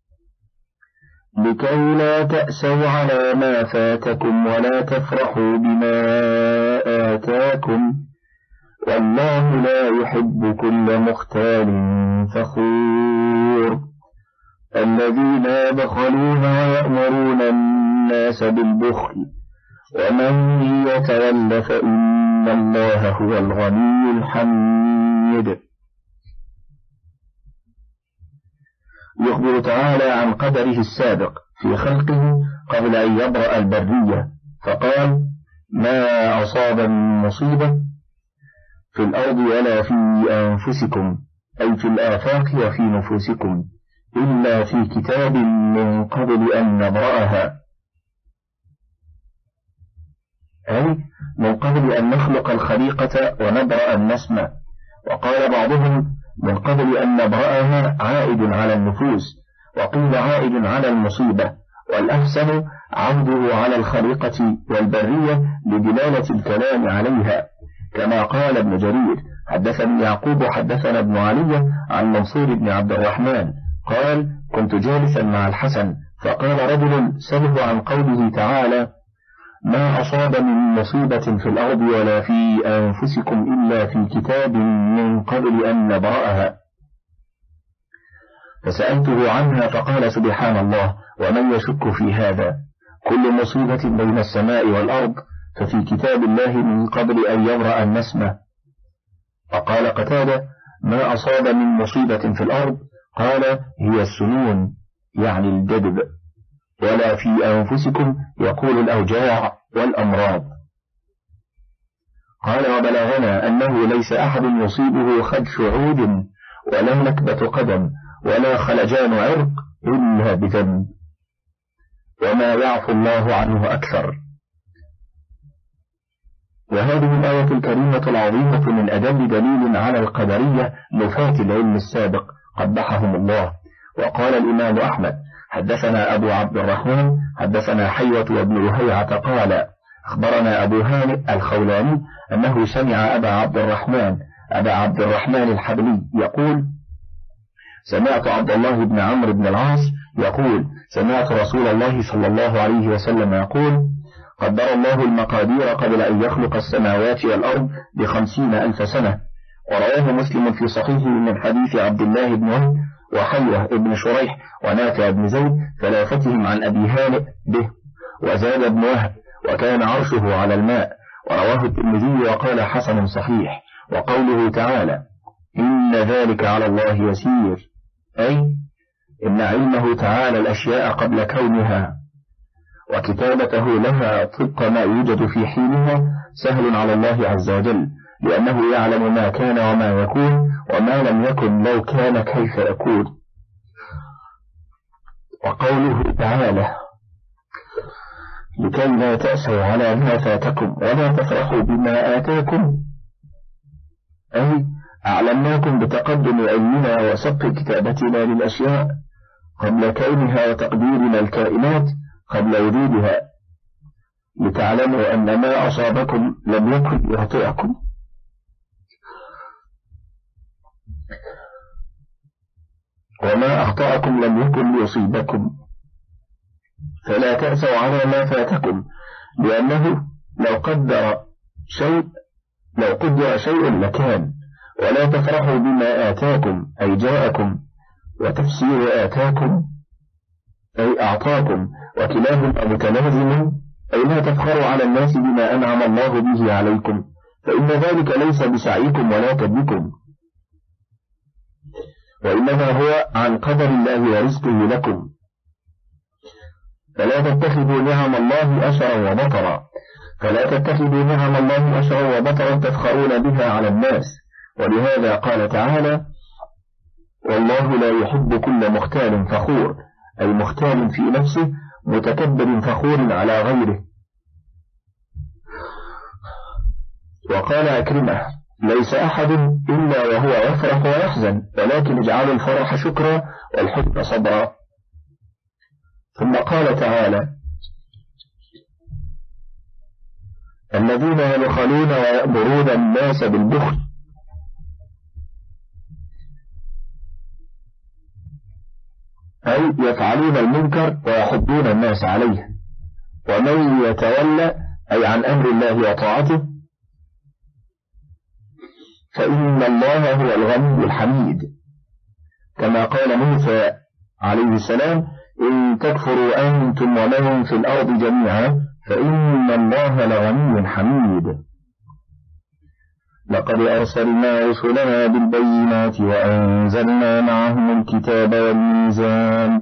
لكي لا تأسوا على ما فاتكم ولا تفرحوا بما آتاكم والله لا يحب كل مختال فخور الذين يبخلون ويأمرون الناس بالبخل ومن يتول فإن الله هو الغني الحميد. يخبر تعالى عن قدره السابق في خلقه قبل أن يبرأ البرية، فقال ما أصاب من مصيبة في الأرض ولا في أنفسكم أي في الآفاق وفي نفوسكم إلا في كتاب من قبل أن نبرأها، أي من قبل أن نخلق الخليقة ونبرأ النسمة. وقال بعضهم من قبل أن نبرأها عائد على النفوس، وقيل عائد على المصيبة، والأحسن عوده على الخليقة والبرية لدلالة الكلام عليها، كما قال ابن جرير حدثني يعقوب حدثنا ابن علي عن منصور بن عبد الرحمن قال كنت جالسا مع الحسن فقال رجل سله عن قوله تعالى ما أصاب من مصيبة في الأرض ولا في أنفسكم إلا في كتاب من قبل أن نبرأها، فسألته عنها فقال سبحان الله ومن يشك في هذا كل مصيبة بين السماء والأرض ففي كتاب الله من قبل أن يبرأ النسمة. فقال قتادة ما أصاب من مصيبة في الأرض قال هي السنون يعني الجدب، ولا في أنفسكم يقول الأوجاع والأمراض. قال وبلغنا أنه ليس أحد يصيبه خدش عود ولا نكبة قدم ولا خلجان عرق إلا بذنب، وما يعفو الله عنه أكثر. وهذه الآية الكريمة العظيمة من أدل دليل على القدرية نفاة العلم السابق قبحهم الله. وقال الإمام أحمد حدثنا أبو عبد الرحمن حدثنا حيوة وابن لهيعة قال أخبرنا أبو هانئ الخولاني أنه سمع أبا عبد الرحمن أبا عبد الرحمن الحبلي يقول سمعت عبد الله بن عمرو بن العاص يقول سمعت رسول الله صلى الله عليه وسلم يقول قدر الله المقادير قبل أن يخلق السماوات والأرض بخمسين ألف سنة. ورواه مسلم في صحيحه من حديث عبد الله بن وهب وحيوة بن شريح ونافع بن زيد ثلاثتهم عن أبي هانئ به، وزاد ابن وهب وكان عرشه على الماء. ورواه الترمذي وقال حسن صحيح. وقوله تعالى إن ذلك على الله يسير، أي إن علمه تعالى الأشياء قبل كونها وكتابته لها طبق ما يوجد في حينها سهل على الله عز وجل، لأنه يعلم ما كان وما يكون وما لم يكن لو كان كيف يكون. وقوله تعالى لكي لا تأسوا على ما فاتكم ولا تفرحوا بما آتاكم، أي أعلمناكم بتقدم علمنا وسبق كتابتنا للأشياء قبل كونها وتقديرنا الكائنات قبل وجودها، لتعلموا أن ما أصابكم لم يكن يخطئكم وما أخطأكم لم يكن ليصيبكم، فلا تأسوا على ما فاتكم، لأنه لو قدر شيء لو قدر شيء لكان. ولا تفرحوا بما آتاكم أي جاءكم، وتفسير آتاكم أي أعطاكم، وكلاهما متلازم، أي لا تفخروا على الناس بما أنعم الله به عليكم، فإن ذلك ليس بسعيكم ولا كدكم، وإنما هو عن قدر الله ورزقه لكم. فلا تتخذوا نعم الله أشرا وبطرا فلا تتخذوا نعم الله أشرا وبطرا تفخرون بها على الناس. ولهذا قال تعالى والله لا يحب كل مختال فخور، أي مختال في نفسه متكبر فخور على غيره. وقال أكرمه ليس أحد إلا وهو يفرح ويحزن، ولكن اجعلوا الفرح شكرا والحزن صبرا. ثم قال تعالى الذين يبخلون ويأمرون الناس بالبخل، أي يفعلون المنكر ويحضون الناس عليه. ومن يتولى أي عن أمر الله وطاعته فإن الله هو الغني الحميد، كما قال موسى عليه السلام إن تكفروا أنتم ومن في الأرض جميعا فإن الله لغني حميد. لقد أرسلنا رسلنا بالبينات وأنزلنا معهم الكتاب والميزان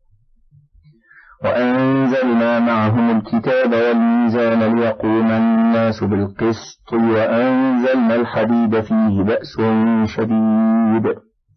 وأنزلنا معهم الكتاب والميزان ليقوم الناس بالقسط وأنزلنا الحديد فيه بأس شديد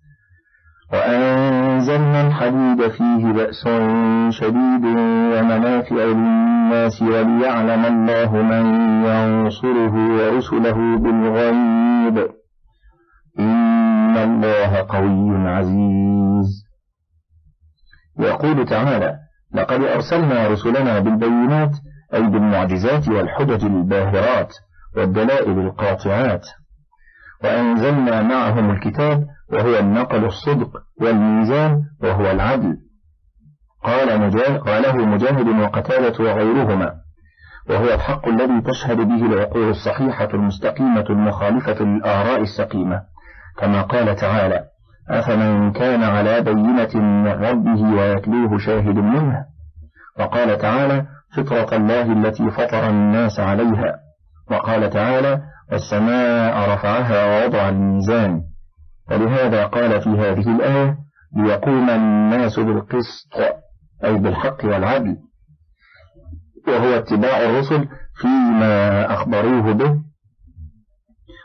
وأنزلنا الحديد فيه بأس شديد ومنافع للناس وليعلم الله من ينصره ورسله بالغيب إن الله قوي عزيز. يقول تعالى لقد أرسلنا رسلنا بالبينات أي بالمعجزات والحجج الباهرات والدلائل القاطعات، وأنزلنا معهم الكتاب وهو النقل الصدق والميزان وهو العدل. قال مجاهد قاله مجاهد وقتادة وغيرهما، وهو الحق الذي تشهد به العقول الصحيحة المستقيمة المخالفة للآراء السقيمة، كما قال تعالى أفمن كان على بينة من ربه ويتلوه شاهد منه. وقال تعالى فطرة الله التي فطر الناس عليها. وقال تعالى والسماء رفعها ووضع الميزان. ولهذا قال في هذه الآية ليقوم الناس بالقسط أي بالحق والعدل، وهو اتباع الرسل فيما أخبروه به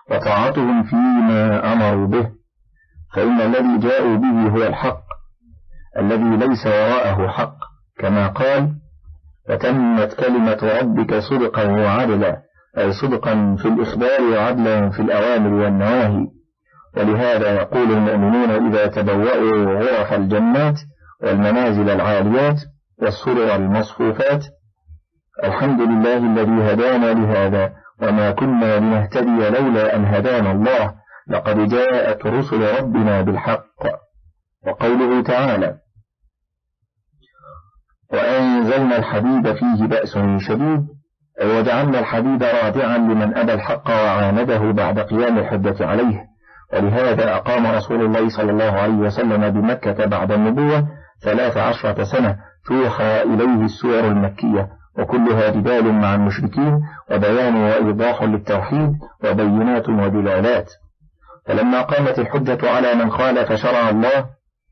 وطاعتهم فيما أمروا به، فإن الذي جاءوا به هو الحق الذي ليس وراءه حق، كما قال: فتمت كلمة ربك صدقا وعدلا، أي صدقا في الإخبار وعدلا في الأوامر والنواهي. ولهذا يقول المؤمنون إذا تبوأوا غرف الجنات والمنازل العاليات والسرر المصفوفات: الحمد لله الذي هدانا لهذا وما كنا لنهتدي لولا أن هدانا الله، لقد جاءت رسل ربنا بالحق. وقوله تعالى: وأنزلنا الحديد فيه بأس شديد، أي وجعلنا الحديد رادعا لمن أبى الحق وعانده بعد قيام الحجة عليه. ولهذا أقام رسول الله صلى الله عليه وسلم بمكة بعد النبوة ثلاث عشرة سنة توحى إليه السور المكية، وكلها جدال مع المشركين وبيان وإيضاح للتوحيد وبينات ودلالات. فلما قامت الحجة على من خالف شرع الله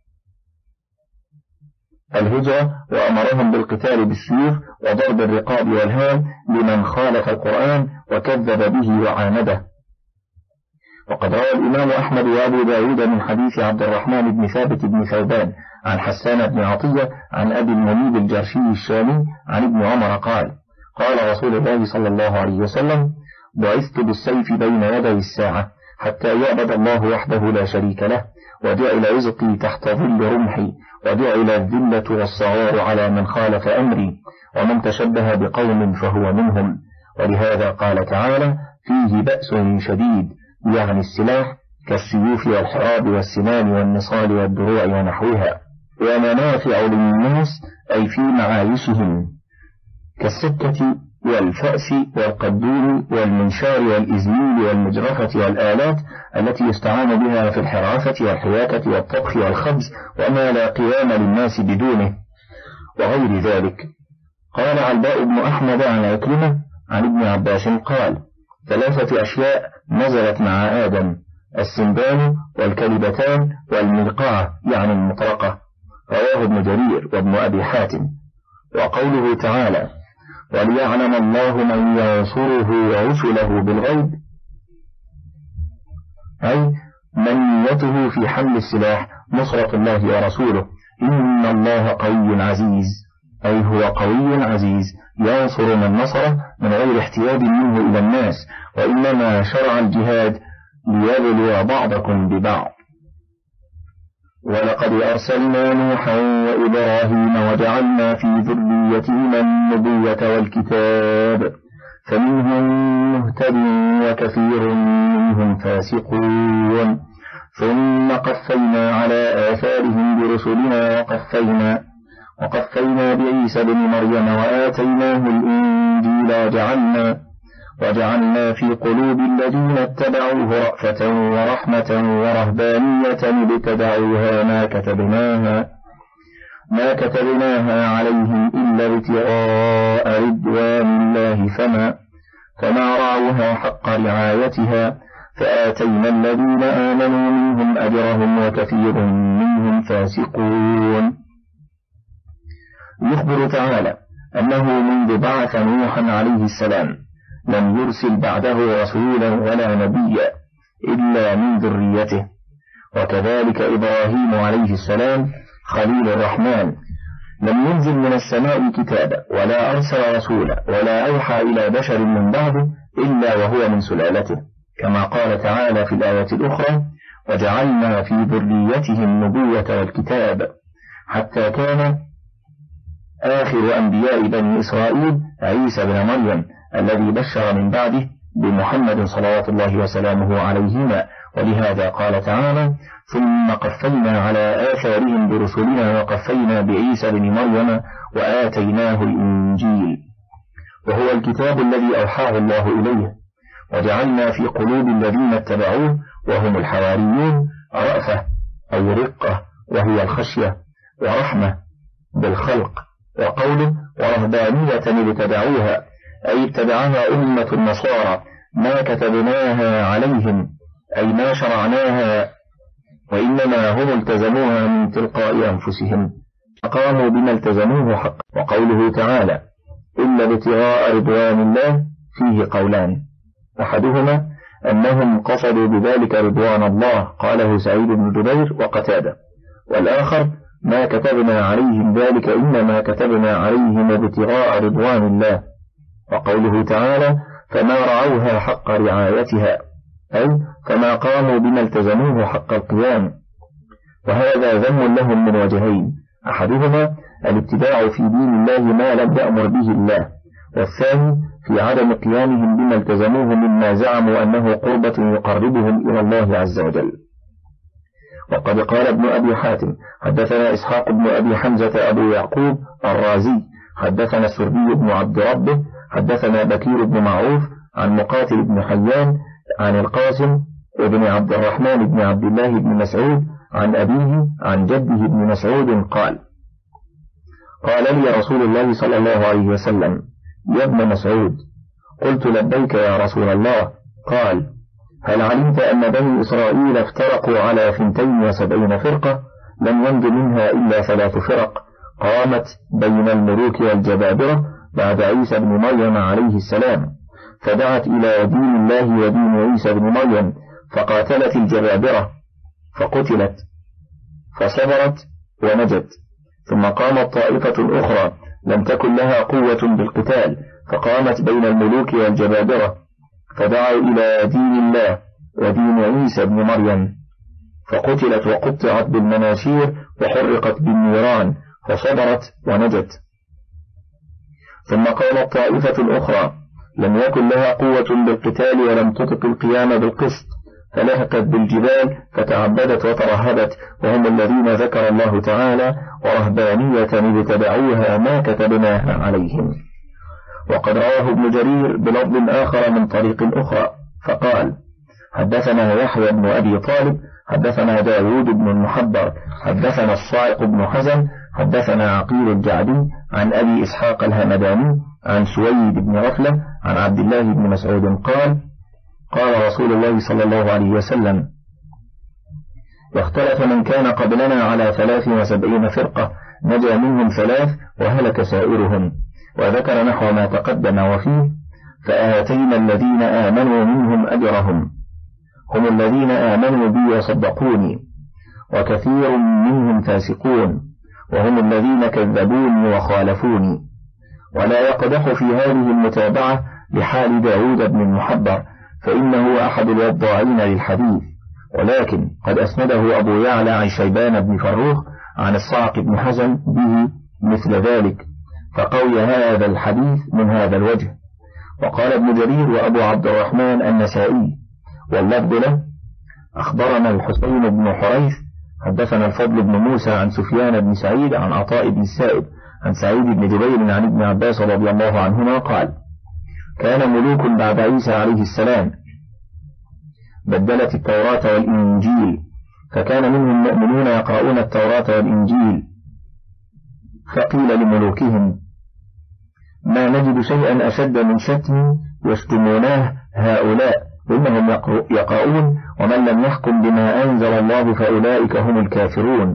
الهجرة، وأمرهم بالقتال بالسيوف وضرب الرقاب والهام لمن خالف القرآن وكذب به وعانده. وقد روى الإمام أحمد وأبو داود من حديث عبد الرحمن بن ثابت بن ثوبان عن حسان بن عطية عن أبي المنيب الجرشي الشامي عن ابن عمر قال: قال رسول الله صلى الله عليه وسلم: بعثت بالسيف بين يدي الساعة حتى يعبد الله وحده لا شريك له، وجعل رزقي تحت ظل رمحي، وجعل الذلة والصغار على من خالف أمري، ومن تشبه بقوم فهو منهم. ولهذا قال تعالى: فيه بأس شديد، يعني السلاح كالسيوف والحراب والسنان والنصال والدروع ونحوها. ومنافع للناس أي في معايشهم، كالسكة والفأس والقدوم والمنشار والإزميل والمجرفة والآلات التي يستعان بها في الحرافة والحياكة والطبخ والخبز، وما لا قيام للناس بدونه وغير ذلك. قال علباء بن أحمد عن عكرمة عن ابن عباس قال: ثلاثة أشياء نزلت مع آدم: السندان والكلبتان والملقعة، يعني المطرقة. رواه ابن جرير وابن أبي حاتم. وقوله تعالى: وليعلم الله من ينصره ورسله بالغيب، أي من نيته في حمل السلاح نصرة الله ورسوله. إن الله قوي عزيز، أي هو قوي عزيز ينصر من نصره من غير احتياج منه إلى الناس، وإنما شرع الجهاد ليبلو بعضكم ببعض. ولقد أرسلنا نوحا وإبراهيم وجعلنا في ذريتهما النبوة والكتاب، فمنهم مهتد وكثير منهم فاسقون، ثم قفينا على آثارهم برسلنا وقفينا وقفينا بعيسى بن مريم وآتيناه الإنجيل وجعلنا وجعلنا في قلوب الذين اتبعوه رأفة ورحمة ورهبانية ابتدعوها ما كتبناها ما كتبناها عليهم إلا ابتغاء رضوان الله فما فما رعوها حق رعايتها، فآتينا الذين آمنوا منهم أجرهم وكثير منهم فاسقون. يخبر تعالى أنه منذ بعث نوحا عليه السلام لم يرسل بعده رسولا ولا نبيا إلا من ذريته، وكذلك إبراهيم عليه السلام خليل الرحمن لم ينزل من السماء كتابا ولا أرسل رسولا ولا أوحى إلى بشر من بعده إلا وهو من سلالته، كما قال تعالى في الآية الأخرى: وجعلنا في ذريته النبوة والكتاب، حتى كان آخر أنبياء بني إسرائيل عيسى بن مريم الذي بشر من بعده بمحمد صلوات الله وسلامه عليهما. ولهذا قال تعالى: ثم قفينا على آثارهم برسلنا وقفينا بعيسى بن مريم وآتيناه الإنجيل، وهو الكتاب الذي أوحاه الله إليه. وجعلنا في قلوب الذين اتبعوه وهم الحواريون رأفة أي رقة، وهي الخشية، ورحمة بالخلق. وقوله ورهبانية ابتدعوها أي ابتدعها أمة النصارى ما كتبناها عليهم، أي ما شرعناها، وإنما هم التزموها من تلقاء أنفسهم، فقاموا بما التزموه حقا. وقوله تعالى: إلا ابتغاء رضوان الله فيه قولان: أحدهما أنهم قصدوا بذلك رضوان الله، قاله سعيد بن جبير وقتادة. والآخر ما كتبنا عليهم ذلك إنما كتبنا عليهم ابتغاء رضوان الله. وقوله تعالى فما رعوها حق رعايتها، أي فما قاموا بما التزموه حق القيام. وهذا ذم لهم من وجهين: أحدهما الابتداع في دين الله ما لم يأمر به الله، والثاني في عدم قيامهم بما التزموه مما زعموا أنه قربة يقربهم إلى الله عز وجل. وقد قال ابن أبي حاتم حدثنا إسحاق بن أبي حمزة أبو يعقوب الرازي حدثنا السربي بن عبد ربه حدثنا بكير بن معروف عن مقاتل بن حيان عن القاسم ابن عبد الرحمن بن عبد الله بن مسعود عن أبيه عن جده بن مسعود قال: قال لي رسول الله صلى الله عليه وسلم: يا ابن مسعود. قلت: لبيك يا رسول الله. قال: هل علمت أن بني إسرائيل افترقوا على ثنتين وسبعين فرقة لم ينج منها إلا ثلاث فرق قامت بين الملوك والجبابرة بعد عيسى بن مريم عليه السلام، فدعت إلى دين الله ودين عيسى بن مريم، فقاتلت الجبابرة فقتلت، فصبرت ونجت. ثم قامت طائفة أخرى لم تكن لها قوة بالقتال، فقامت بين الملوك والجبابرة، فدعوا إلى دين الله ودين عيسى بن مريم، فقتلت وقطعت بالمناشير وحرقت بالنيران، فصبرت ونجت. ثم قامت طائفة أخرى لم يكن لها قوة بالقتال ولم تطق القيام بالقسط، فلهكت بالجبال فتعبدت وترهبت، وهم الذين ذكر الله تعالى: ورهبانية ابتدعوها ما كتبناها عليهم. وقد رواه ابن جرير بلفظ آخر من طريق أخرى فقال: حدثنا يحيى بن أبي طالب حدثنا داود بن المحبر حدثنا الصاعق بن حزن حدثنا عقيل الجعدي عن أبي إسحاق الهمداني عن سويد بن غفلة عن عبد الله بن مسعود قال: قال رسول الله صلى الله عليه وسلم: واختلف من كان قبلنا على ثلاث وسبعين فرقة، نجا منهم ثلاث وهلك سائرهم. وذكر نحو ما تقدم وفيه: فآتينا الذين آمنوا منهم أجرهم، هم الذين آمنوا بي وصدقوني، وكثير منهم فاسقون، وهم الذين كذبوني وخالفوني. ولا يقدح في هذه المتابعة لحال داود بن المحبر، فإنه أحد الوضاعين للحديث، ولكن قد أسنده أبو يعلى عن شيبان بن فروخ عن الصعق بن حزن به مثل ذلك، فقوي هذا الحديث من هذا الوجه. وقال ابن جرير وأبو عبد الرحمن النسائي واللفظ له: أخبرنا الحسين بن حريث حدثنا الفضل بن موسى عن سفيان بن سعيد عن عطاء بن السائب عن سعيد بن جبير عن ابن عباس رضي الله عنهما قال: كان ملوك بعد عيسى عليه السلام بدلت التوراة والإنجيل، فكان منهم مؤمنون يقرؤون التوراة والإنجيل، فقيل لملوكهم: ما نجد شيئا أشد من شتم يشتموناه هؤلاء، إنهم يقرؤون ومن لم يحكم بما أنزل الله فأولئك هم الكافرون.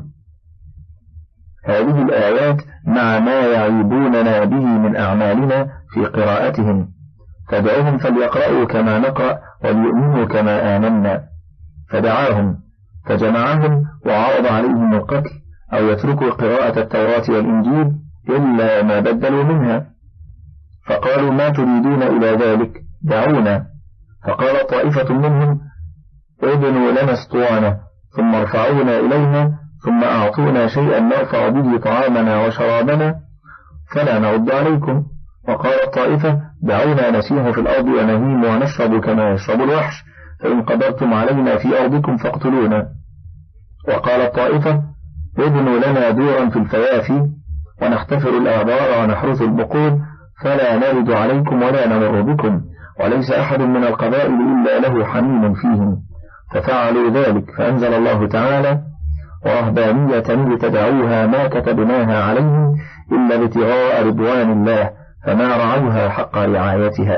هذه الآيات مع ما يعيبوننا به من أعمالنا في قراءتهم، فدعوهم فليقرأوا كما نقرأ وليؤمنوا كما آمنا. فدعاهم فجمعهم وعرض عليهم القتل أو يتركوا قراءة التوراة والإنجيل إلا ما بدلوا منها، فقالوا: ما تريدون إلى ذلك؟ دعونا. فقال طائفة منهم: ابنوا لنا اسطوانة ثم ارفعونا إليها ثم أعطونا شيئا نرفع به طعامنا وشرابنا فلا نرد عليكم. وقال الطائفة: دعونا نسيح في الأرض ونهيم ونشرب كما يشرب الوحش، فإن قدرتم علينا في أرضكم فاقتلونا. وقال الطائفة: ابنوا لنا دورا في الفيافي ونحتفر الآبار ونحرث البقول فلا نرد عليكم ولا نمر بكم، وليس أحد من القبائل إلا له حميم فيهم. ففعلوا ذلك، فأنزل الله تعالى: ورهبانية ابتدعوها ما كتبناها عليهم إلا ابتغاء رضوان الله فما رعوها حق رعايتها.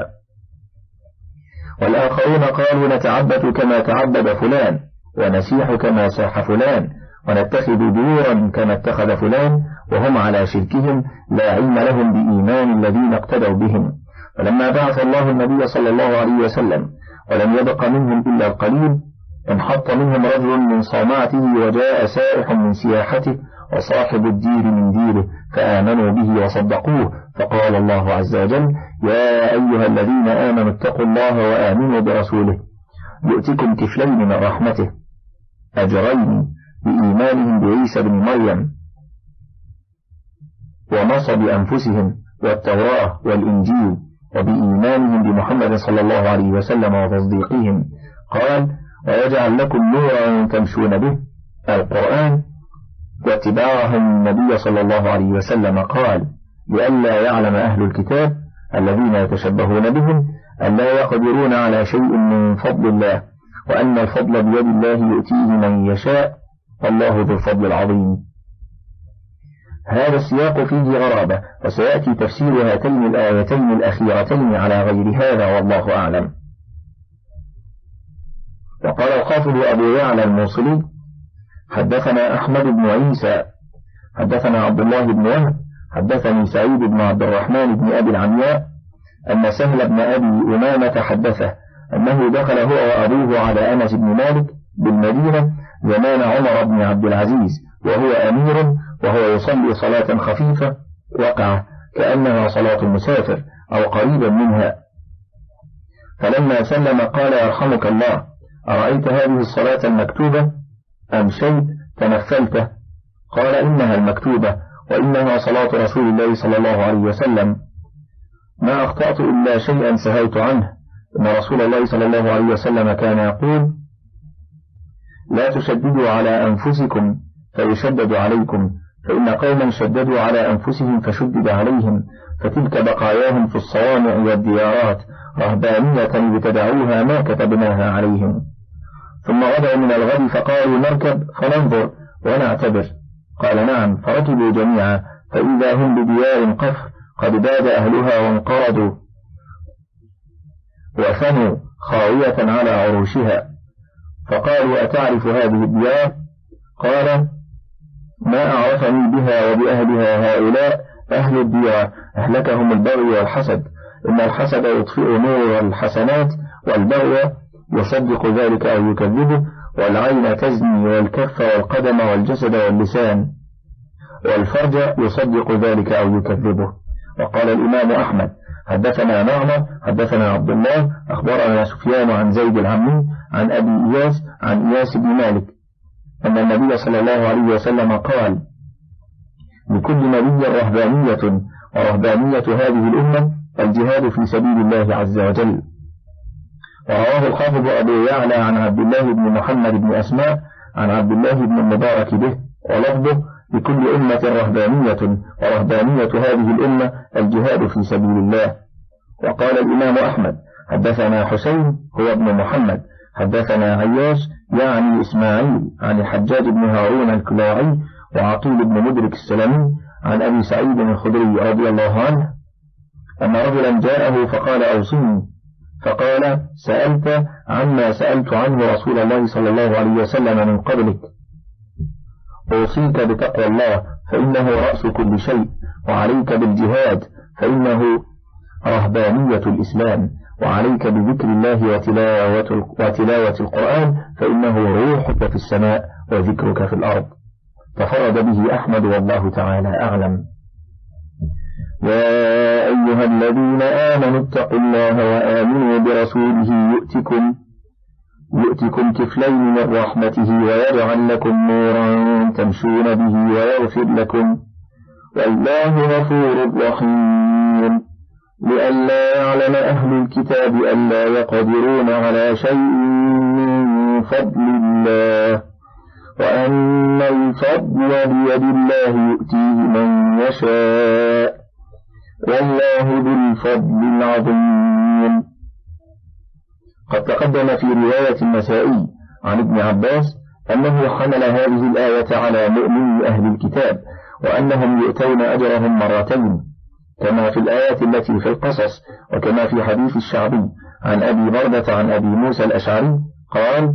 والآخرون قالوا: نتعبد كما تعبد فلان، ونسيح كما ساح فلان، ونتخذ دورا كما اتخذ فلان، وهم على شركهم لا علم لهم بإيمان الذين اقتدوا بهم. فلما بعث الله النبي صلى الله عليه وسلم ولم يبق منهم إلا القليل. انحط منهم رجل من صومعته وجاء سائح من سياحته وصاحب الدير من ديره فآمنوا به وصدقوه، فقال الله عز وجل: يا أيها الذين آمنوا اتقوا الله وآمنوا برسوله يؤتكم كفلين من رحمته أجرين بإيمانهم بعيسى بن مريم ونصب أنفسهم والتوراة والإنجيل وبإيمانهم بمحمد صلى الله عليه وسلم وتصديقهم. قال: ويجعل لكم نورا تمشون به القرآن واتباعهم النبي صلى الله عليه وسلم. قال: لئلا يعلم أهل الكتاب الذين يتشبهون بهم أن لا يقدرون على شيء من فضل الله، وأن الفضل بيد الله يؤتيه من يشاء، والله ذو الفضل العظيم. هذا السياق فيه غرابة، وسيأتي تفسير هاتين الآيتين الأخيرتين على غير هذا، والله أعلم. وقال الحافظ أبو يعلى الموصلي: حدثنا أحمد بن عيسى حدثنا عبد الله بن وهب حدثني سعيد بن عبد الرحمن بن أبي العمياء أن سهل بن أبي أمامة حدثه أنه دخل هو وأبوه على أنس بن مالك بالمدينة زمان عمر بن عبد العزيز وهو أمير، وهو يصلي صلاة خفيفة وقع كأنها صلاة المسافر أو قريبا منها، فلما سلم قال: يرحمك الله، أرأيت هذه الصلاة المكتوبة أم شيء تنفلته؟ قال: إنها المكتوبة، وإنها صلاة رسول الله صلى الله عليه وسلم، ما أخطأت إلا شيئا سهوت عنه، إن رسول الله صلى الله عليه وسلم كان يقول: لا تشددوا على أنفسكم فيشدد عليكم، فإن قوما شددوا على أنفسهم فشدد عليهم، فتلك بقاياهم في الصوامع والديارات رهبانية ابتدعوها ما كتبناها عليهم. ثم غدوا من الغد فقالوا: نركب فننظر ونعتبر. قال: نعم. فركبوا جميعا، فإذا هم بديار قفر قد باد أهلها وانقرضوا وفنوا خاوية على عروشها، فقالوا: أتعرف هذه الديار؟ قال: ما أعرفني بها وبأهلها هؤلاء أهل الديار أهلكهم البغي والحسد، إن الحسد يطفئ نور الحسنات، والبغي يصدق ذلك أو يكذبه، والعين تزني، والكف والقدم والجسد واللسان، والفرج يصدق ذلك أو يكذبه. وقال الإمام أحمد: حدثنا معمر حدثنا عبد الله أخبرنا سفيان عن زيد العمي عن أبي إياس عن إياس بن مالك أن النبي صلى الله عليه وسلم قال: لكل نبي رهبانية، ورهبانية هذه الأمة الجهاد في سبيل الله عز وجل. ورواه الحافظ أبو يعلى عن عبد الله بن محمد بن أسماء عن عبد الله بن المبارك به، ولفظه: لكل أمة رهبانية، ورهبانية هذه الأمة الجهاد في سبيل الله. وقال الإمام أحمد: حدثنا حسين هو ابن محمد حدثنا عياش يعني إسماعيل عن الحجاج بن هارون الكلاعي وعقيل بن مدرك السلمي عن أبي سعيد الخدري رضي الله عنه أن رجلا جاءه فقال: أوصني، فقال: سألت عما سألت عنه رسول الله صلى الله عليه وسلم من قبلك، أوصيك بتقوى الله فإنه رأس كل شيء، وعليك بالجهاد فإنه رهبانية الإسلام، وعليك بذكر الله وتلاوة, وتلاوة القرآن فإنه روحك في السماء وذكرك في الأرض. ففرد به أحمد، والله تعالى أعلم. يا أيها الذين آمنوا اتقوا الله وآمنوا برسوله يؤتكم يؤتكم كفلين من رحمته ويجعل لكم نورا تمشون به ويغفر لكم، والله غفور رحيم. لئلا يعلم أهل الكتاب ألا يقدرون على شيء من فضل الله، وأن الفضل بيد الله يؤتيه من يشاء، والله ذو الفضل العظيم. قد تقدم في رواية النسائي عن ابن عباس أنه حمل هذه الآية على مؤمني أهل الكتاب، وأنهم يؤتون أجرهم مرتين، كما في الآية التي في القصص، وكما في حديث الشعبي عن أبي بردة عن أبي موسى الأشعري قال: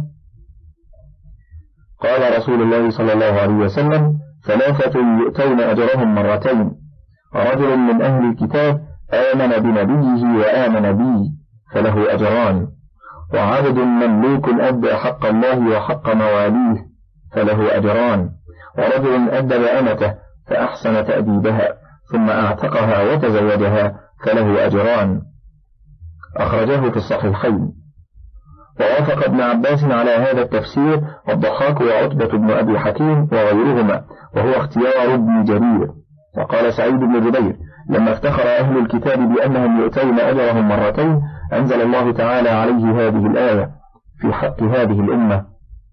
قال رسول الله صلى الله عليه وسلم: ثلاثة يؤتون أجرهم مرتين، رجل من أهل الكتاب آمن بنبيه وآمن بي فله أجران، وعبد مملوك أدى حق الله وحق مواليه فله أجران، ورجل أدب أمته فأحسن تأديبها ثم أعتقها وتزوجها فله أجران. أخرجه في الصحيحين. ووافق ابن عباس على هذا التفسير الضحاك وعتبة بن أبي حكيم وغيرهما، وهو اختيار ابن جرير. وقال سعيد بن جبير لما افتخر أهل الكتاب بأنهم يؤتون أجرهم مرتين أنزل الله تعالى عليه هذه الآية في حق هذه الأمة: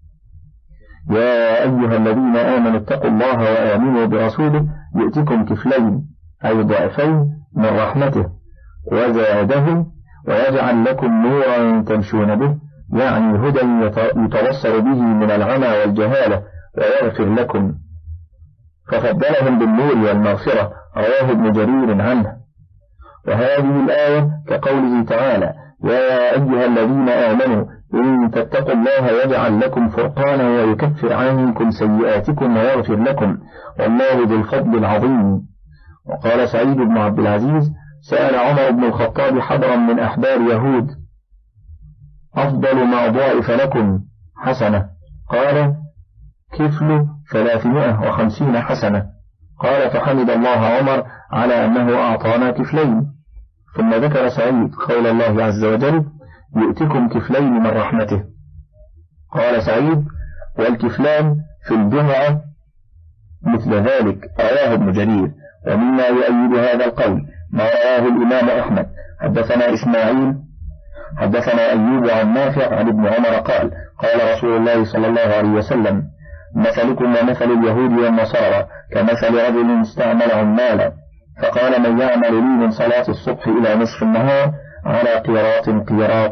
يا أيها الذين آمنوا اتقوا الله وآمنوا برسوله يؤتكم كفلين أي ضعفين من رحمته وزادهم ويجعل لكم نورا تمشون به، يعني هدى يتوصل به من العمى والجهالة ويغفر لكم، ففضلهم بالنور والمغفرة. رواه ابن جرير عنه. وهذه الآية كقوله تعالى: يا أيها الذين آمنوا إن تتقوا الله يجعل لكم فرقانا ويكفر عنكم سيئاتكم ويغفر لكم والله ذو الفضل العظيم. وقال سعيد بن عبد العزيز: سأل عمر بن الخطاب حبرا من أحبار يهود: أفضل ما ضاعف لكم حسنة؟ قال: كفل ثلاثمائة وخمسين حسنة. قال: فحمد الله عمر على أنه أعطانا كفلين. ثم ذكر سعيد قول الله عز وجل: يؤتكم كفلين من رحمته. قال سعيد: والكفلان في الجمعة مثل ذلك. رواه ابن جرير. ومما يؤيد هذا القول ما رواه الإمام أحمد حدثنا إسماعيل حدثنا أيوب عن نافع عن ابن عمر قال: قال رسول الله صلى الله عليه وسلم: مثلكم ومثل اليهود والنصارى كمثل رجل استعمل عمالا فقال: من يعمل لي من صلاة الصبح إلى نصف النهار على قيراط قيراط،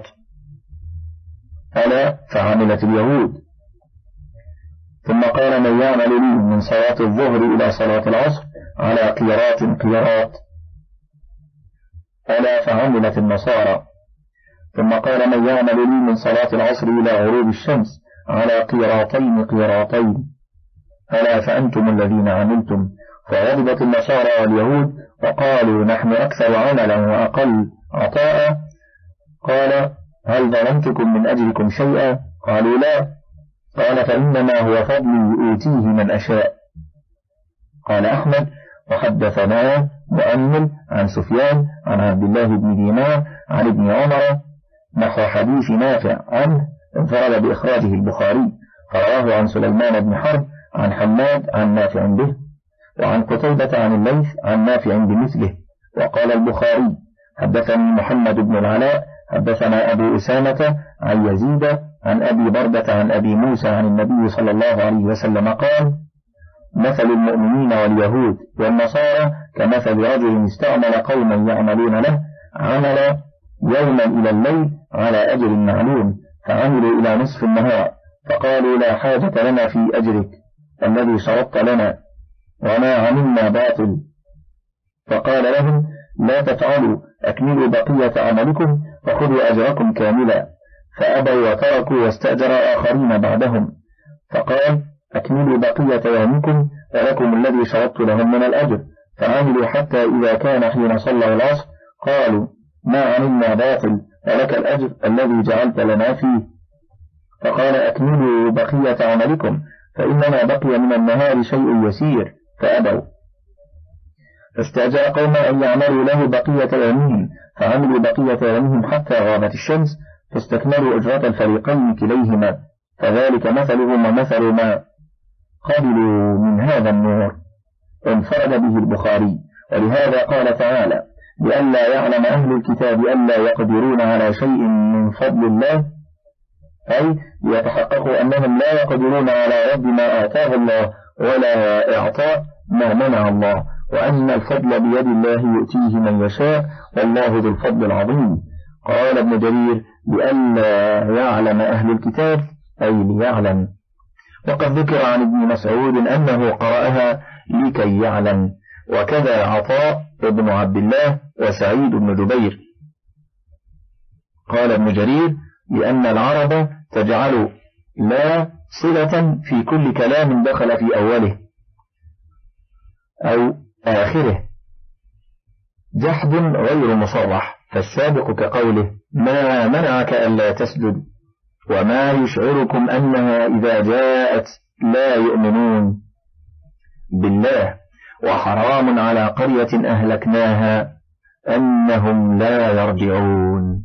ألا فعملت اليهود. ثم قال: من يعمل لي من صلاة الظهر إلى صلاة العصر على قيراط قيراط، ألا فعملت النصارى. ثم قال: من يعمل لي من صلاة العصر إلى غروب الشمس على قيراطين قيراطين، ألا فأنتم الذين عملتم. فغضبت النصارى واليهود وقالوا: نحن أكثر عملا وأقل عطاء. قال: هل ظلمتكم من أجلكم شيئا؟ قالوا: لا. قال: فإنما هو فضلي أوتيه من أشاء. قال أحمد: وحدثنا مؤمل عن سفيان عن عبد الله بن دينار عن ابن عمر نحو حديث نافع عنه، انفرد بإخراجه البخاري، فرواه عن سليمان بن حرب عن حماد عن نافع به، وعن قتيبة عن الليث عن نافع بمثله. وقال البخاري: حدثني محمد بن العلاء حدثنا أبو أسامة عن يزيد عن أبي بردة عن أبي موسى عن النبي صلى الله عليه وسلم قال: مثل المؤمنين واليهود والنصارى كمثل رجل استعمل قوما يعملون له عمل يوما إلى الليل على أجر معلوم، فعملوا إلى نصف النهار فقالوا: لا حاجة لنا في أجرك الذي شرطت لنا وما عملنا باطل. فقال لهم: لا تفعلوا، أكملوا بقية عملكم فخذوا أجركم كاملا. فأبوا وتركوا واستأجر آخرين بعدهم. فقال: أكملوا بقية يومكم ولكم الذي شرطت لهم من الأجر. فعملوا حتى إذا كان حين صلى العصر قالوا: ما عملنا باطل ولك الأجر الذي جعلت لنا فيه. فقال: أكملوا بقية عملكم فإنما بقي من النهار شيء يسير. فأبوا. فاستأجر قوما أن يعملوا له بقية يومهم، فعملوا بقية يومهم حتى غابت الشمس، فاستكملوا أجرة الفريقين كليهما. فذلك مثلهم ومثل ما قبلوا من هذا النور. انفرد به البخاري. ولهذا قال تعالى: لئلا يعلم أهل الكتاب ألا يقدرون على شيء من فضل الله، أي ليتحققوا أنهم لا يقدرون على رد ما آتاه الله ولا إعطاء ما منع الله، وأن الفضل بيد الله يؤتيه من يشاء والله ذو الفضل العظيم. قال ابن جرير: لئلا يعلم أهل الكتاب أي ليعلم. وقد ذكر عن ابن مسعود أنه قرأها لكي يعلم، وكذا عطاء ابن عبد الله وسعيد بن جبير. قال ابن جرير: لأن العرب تجعل لا صلة في كل كلام دخل في أوله أو آخره، جحد غير مصرح. فالسابق كقوله ما منعك ألا تسجد وما يشعركم أنها إذا جاءت لا يؤمنون بالله، وحرام على قرية أهلكناها أنهم لا يرجعون.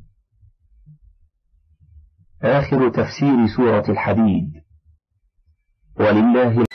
آخر تفسير سورة الحديد. ولله